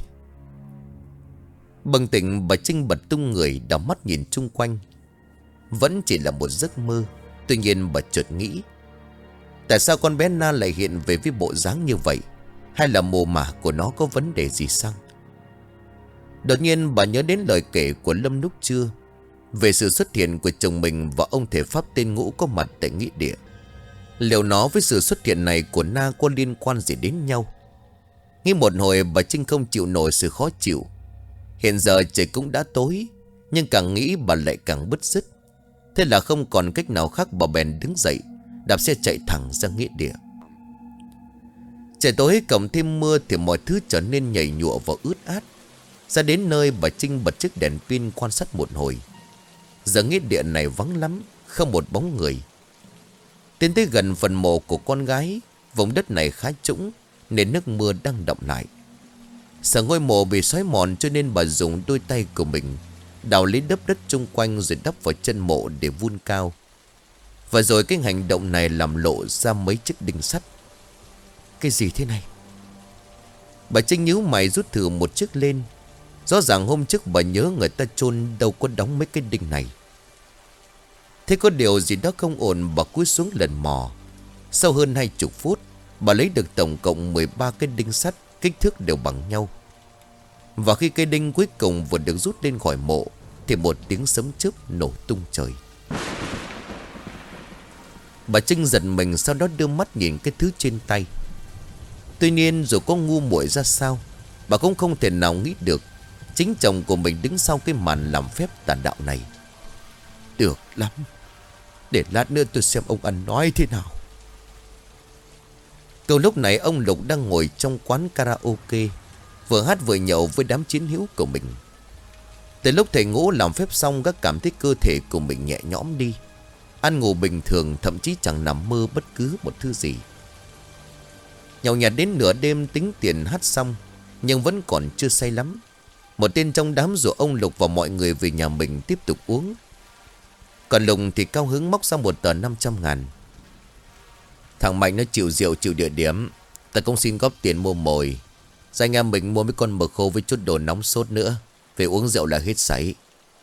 Bừng tỉnh, bà Trinh bật tung người, đảo mắt nhìn chung quanh. Vẫn chỉ là một giấc mơ. Tuy nhiên bà chợt nghĩ, tại sao con bé Na lại hiện về với bộ dáng như vậy? Hay là mồ mả của nó có vấn đề gì sao? Đột nhiên bà nhớ đến lời kể của Lâm lúc trưa về sự xuất hiện của chồng mình và ông thể pháp tên Ngũ có mặt tại nghĩa địa. Liệu nó với sự xuất hiện này của Na có liên quan gì đến nhau? Nghĩ một hồi, bà Trinh không chịu nổi sự khó chịu. Hiện giờ trời cũng đã tối, nhưng càng nghĩ bà lại càng bứt rứt. Thế là không còn cách nào khác, bà bèn đứng dậy, đạp xe chạy thẳng ra nghĩa địa. Trời tối cộng thêm mưa thì mọi thứ trở nên nhầy nhụa và ướt át. Ra đến nơi bà Trinh bật chiếc đèn pin quan sát một hồi. Giờ nghĩa địa này vắng lắm, không một bóng người. Tiến tới gần phần mộ của con gái, vùng đất này khá trũng nên nước mưa đang đọng lại. Sợ ngôi mộ bị xói mòn cho nên bà dùng đôi tay của mình đào lấy đắp đất chung quanh rồi đắp vào chân mộ để vun cao. Và rồi cái hành động này làm lộ ra mấy chiếc đinh sắt. Cái gì thế này? Bà Trinh nhíu mày rút thử một chiếc lên. Rõ ràng hôm trước bà nhớ người ta chôn đâu có đóng mấy cái đinh này. Thế có điều gì đó không ổn, bà cúi xuống lần mò. Sau hơn 20 phút, bà lấy được tổng cộng 13 cái đinh sắt, kích thước đều bằng nhau. Và khi cây đinh cuối cùng vừa được rút lên khỏi mộ thì một tiếng sấm chớp nổ tung trời. Bà Trinh giật mình, sau đó đưa mắt nhìn cái thứ trên tay. Tuy nhiên dù có ngu muội ra sao, bà cũng không thể nào nghĩ được chính chồng của mình đứng sau cái màn làm phép tà đạo này. Được lắm, để lát nữa tôi xem ông ăn nói thế nào. Câu lúc này ông Lục đang ngồi trong quán karaoke, vừa hát vừa nhậu với đám chiến hữu của mình. Từ lúc thầy Ngũ làm phép xong, các cảm thấy cơ thể của mình nhẹ nhõm đi, ăn ngủ bình thường, thậm chí chẳng nằm mơ bất cứ một thứ gì. Nhậu nhạt đến nửa đêm tính tiền hát xong, nhưng vẫn còn chưa say lắm. Một tên trong đám rủ ông Lục và mọi người về nhà mình tiếp tục uống. Còn Lục thì cao hứng móc ra một tờ 500.000. Thằng Mạnh nó chịu rượu chịu địa điểm, ta cũng xin góp tiền mua mồi. Ra anh em mình mua mấy con mực khô với chút đồ nóng sốt nữa, về uống rượu là hết sảy.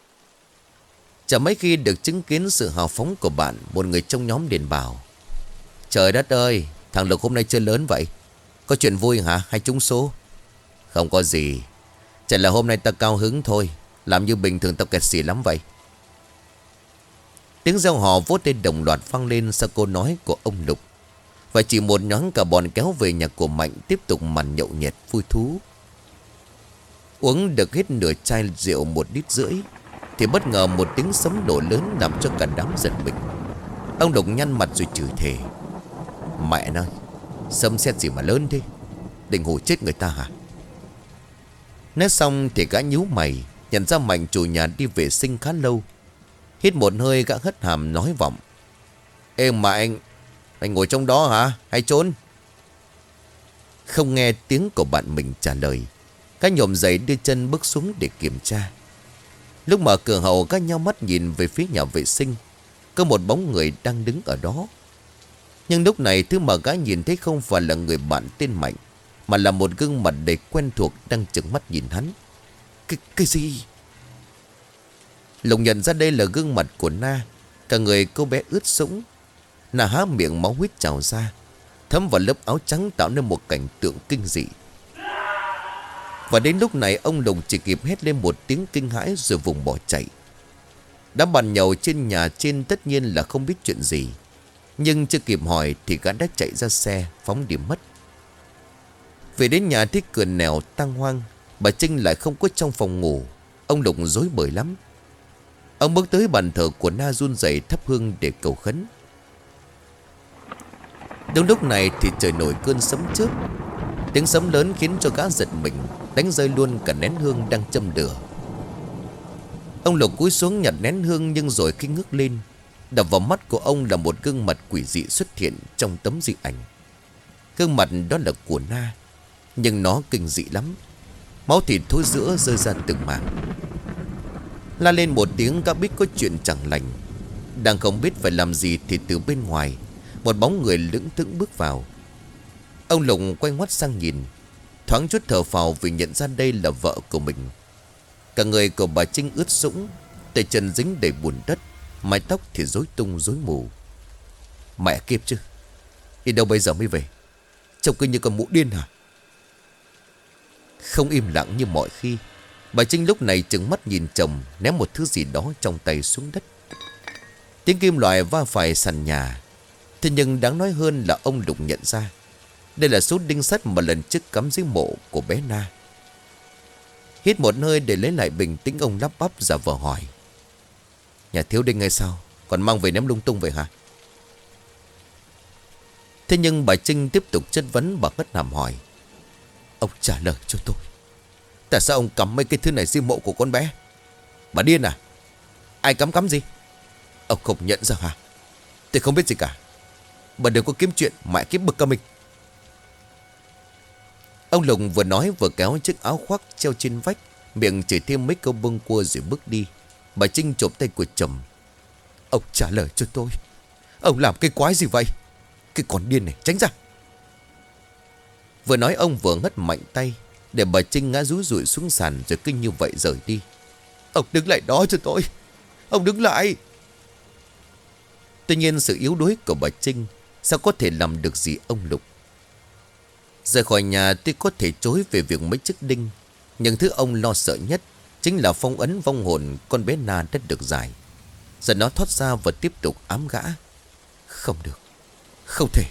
Chả mấy khi được chứng kiến sự hào phóng của bạn, một người trong nhóm liền bảo: Trời đất ơi, thằng Lục hôm nay chơi lớn vậy. Có chuyện vui hả hay trúng số? Không có gì, chỉ là hôm nay ta cao hứng thôi. Làm như bình thường tao kẹt xỉ lắm vậy. Tiếng reo hò vốt lên đồng loạt vang lên sau câu nói của ông Lục. Và chỉ một nhoáng cả bọn kéo về nhà của Mạnh, tiếp tục màn nhậu nhẹt vui thú. Uống được hết nửa chai rượu 1,5 lít thì bất ngờ một tiếng sấm nổ lớn làm cho cả đám giật mình. Ông Lục nhăn mặt rồi chửi thề: Mẹ nói, sấm sét gì mà lớn thế, định hù chết người ta hả? Nói xong thì gã nhíu mày, nhận ra Mạnh chủ nhà đi vệ sinh khá lâu. Hít một hơi, gã hất hàm nói vọng: Ê Mạnh, anh ngồi trong đó hả hay trốn? Không nghe tiếng của bạn mình trả lời, gã nhổm dậy đưa chân bước xuống để kiểm tra. Lúc mở cửa hậu, gã nhao mắt nhìn về phía nhà vệ sinh. Có một bóng người đang đứng ở đó. Nhưng lúc này thứ mà gã nhìn thấy không phải là người bạn tên Mạnh, mà là một gương mặt đầy quen thuộc đang trừng mắt nhìn hắn. Cái gì? Lục nhận ra đây là gương mặt của Na. Cả người cô bé ướt sũng. Na há miệng, máu huyết trào ra, thấm vào lớp áo trắng tạo nên một cảnh tượng kinh dị. Và đến lúc này ông Lục chỉ kịp hét lên một tiếng kinh hãi rồi vùng bỏ chạy. Đám bạn nhậu trên nhà trên tất nhiên là không biết chuyện gì, nhưng chưa kịp hỏi thì gã đã chạy ra xe phóng điểm mất. Về đến nhà thấy cửa nẻo tang hoang, bà Trinh lại không có trong phòng ngủ. Ông Lục rối bời lắm. Ông bước tới bàn thờ của Na run rẩy thắp hương để cầu khấn. Đúng lúc này thì trời nổi cơn sấm chớp. Tiếng sấm lớn khiến cho gã giật mình, đánh rơi luôn cả nén hương đang châm lửa. Ông Lục cúi xuống nhặt nén hương, nhưng rồi khi ngước lên, đập vào mắt của ông là một gương mặt quỷ dị xuất hiện trong tấm di ảnh. Gương mặt đó là của Na, nhưng nó kinh dị lắm. Máu thịt thối rữa rơi ra từng mảng. La lên một tiếng, gã biết có chuyện chẳng lành. Đang không biết phải làm gì thì từ bên ngoài một bóng người lững thững bước vào. Ông Lục quay ngoắt sang nhìn, thoáng chút thở phào vì nhận ra đây là vợ của mình. Cả người của bà Trinh ướt sũng, tay chân dính đầy bùn đất, mái tóc thì rối tung rối mù. Mẹ kiếp chứ, đi đâu bây giờ mới về? Trông cứ như con mụ điên hả? Không im lặng như mọi khi, bà Trinh lúc này trừng mắt nhìn chồng, ném một thứ gì đó trong tay xuống đất. Tiếng kim loại va phải sàn nhà. Thế nhưng đáng nói hơn là ông Lục nhận ra đây là số đinh sắt mà lần trước cắm dưới mộ của bé Na. Hít một hơi để lấy lại bình tĩnh, ông lắp bắp giả vờ hỏi: Nhà thiếu đinh hay sao? Còn mang về ném lung tung vậy hả? Thế nhưng bà Trinh tiếp tục chất vấn bà Ngất Hàm hỏi: Ông trả lời cho tôi, tại sao ông cắm mấy cái thứ này dưới mộ của con bé? Bà điên à? Ai cắm gì? Ông không nhận ra hả? Tôi không biết gì cả. Bà đừng có kiếm chuyện mãi kiếm bực cả mình. Ông Lục vừa nói vừa kéo chiếc áo khoác treo trên vách, miệng chửi thêm mấy câu bâng quơ rồi bước đi. Bà Trinh chộp tay của chồng: Ông trả lời cho tôi, ông làm cái quái gì vậy? Cái con điên này, tránh ra. Vừa nói ông vừa ngất mạnh tay, để bà Trinh ngã rúi rụi xuống sàn rồi kinh như vậy rời đi. Ông đứng lại đó cho tôi, ông đứng lại. Tuy nhiên sự yếu đuối của bà Trinh sao có thể làm được gì ông Lục. Rời khỏi nhà tuy có thể chối về việc mấy chiếc đinh, nhưng thứ ông lo sợ nhất chính là phong ấn vong hồn con bé Na đã được giải. Giờ nó thoát ra và tiếp tục ám gã. Không được, không thể.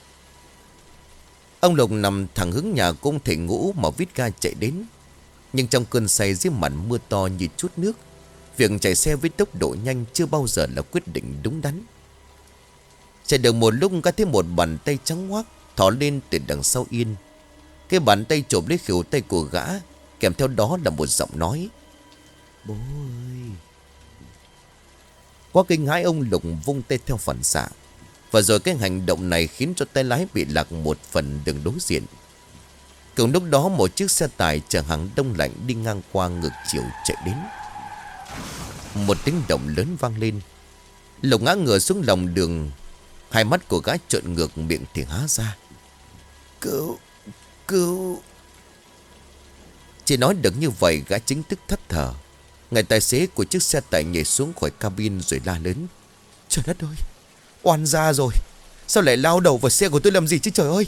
Ông Lục nằm thẳng hướng nhà cũng thể ngủ mà vít ga chạy đến. Nhưng trong cơn say dưới màn mưa to như chút nước, việc chạy xe với tốc độ nhanh chưa bao giờ là quyết định đúng đắn. Chạy được một lúc có thấy một bàn tay trắng hoác thò lên từ đằng sau yên. Cái bàn tay chộp lấy khỉu tay của gã, kèm theo đó là một giọng nói: Bố ơi. Quá kinh hãi, ông Lục vung tay theo phản xạ. Và rồi cái hành động này khiến cho tay lái bị lạc một phần đường đối diện. Cùng lúc đó một chiếc xe tải chở hàng đông lạnh đi ngang qua ngược chiều chạy đến. Một tiếng động lớn vang lên. Lục ngã ngửa xuống lòng đường. Hai mắt của gã trợn ngược, miệng thì há ra: Cứu, cứu. Chỉ nói được như vậy, gã chính thức thất thở. Người tài xế của chiếc xe tải nhảy xuống khỏi cabin rồi la lớn: Trời đất ơi, oan gia rồi. Sao lại lao đầu vào xe của tôi làm gì chứ trời ơi?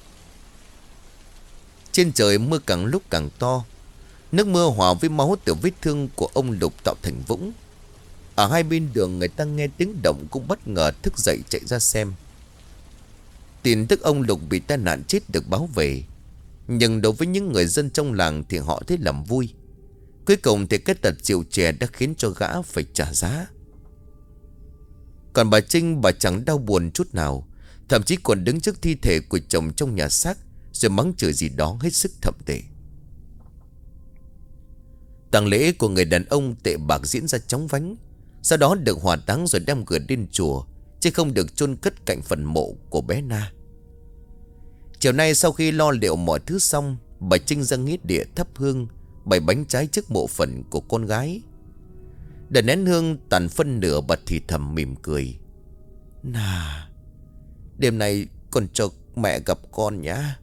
Trên trời mưa càng lúc càng to. Nước mưa hòa với máu từ vết thương của ông Lục tạo thành vũng. Ở hai bên đường người ta nghe tiếng động cũng bất ngờ thức dậy chạy ra xem. Tin tức ông Lục bị tai nạn chết được báo về. Nhưng đối với những người dân trong làng thì họ thấy làm vui. Cuối cùng thì cái tật rượu chè đã khiến cho gã phải trả giá. Còn bà Trinh, bà chẳng đau buồn chút nào, thậm chí còn đứng trước thi thể của chồng trong nhà xác rồi mắng chửi gì đó hết sức thậm tệ. Tang lễ của người đàn ông tệ bạc diễn ra chóng vánh. Sau đó được hỏa táng rồi đem gửi đến chùa, chứ không được chôn cất cạnh phần mộ của bé Na. Chiều nay sau khi lo liệu mọi thứ xong, bà Trinh ra nghĩa địa thắp hương, bày bánh trái trước mộ phần của con gái. Để nén hương tàn phân nửa, bà thì thầm mỉm cười: Na, đêm nay con cho mẹ gặp con nhá.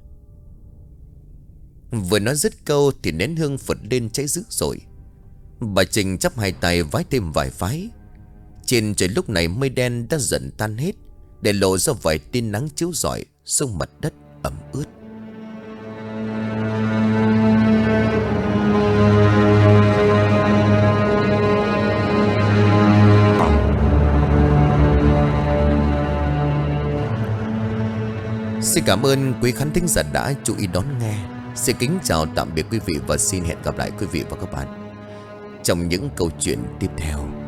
Vừa nói dứt câu thì nén hương phật lên cháy dữ dội. Bà Trinh chắp hai tay vái thêm vài vái. Trên trời lúc này mây đen đã dần tan hết, để lộ ra vài tia nắng chiếu rọi xuống mặt đất ẩm ướt. Xin cảm ơn quý khán thính giả đã chú ý đón nghe. Xin kính chào tạm biệt quý vị và xin hẹn gặp lại quý vị và các bạn trong những câu chuyện tiếp theo.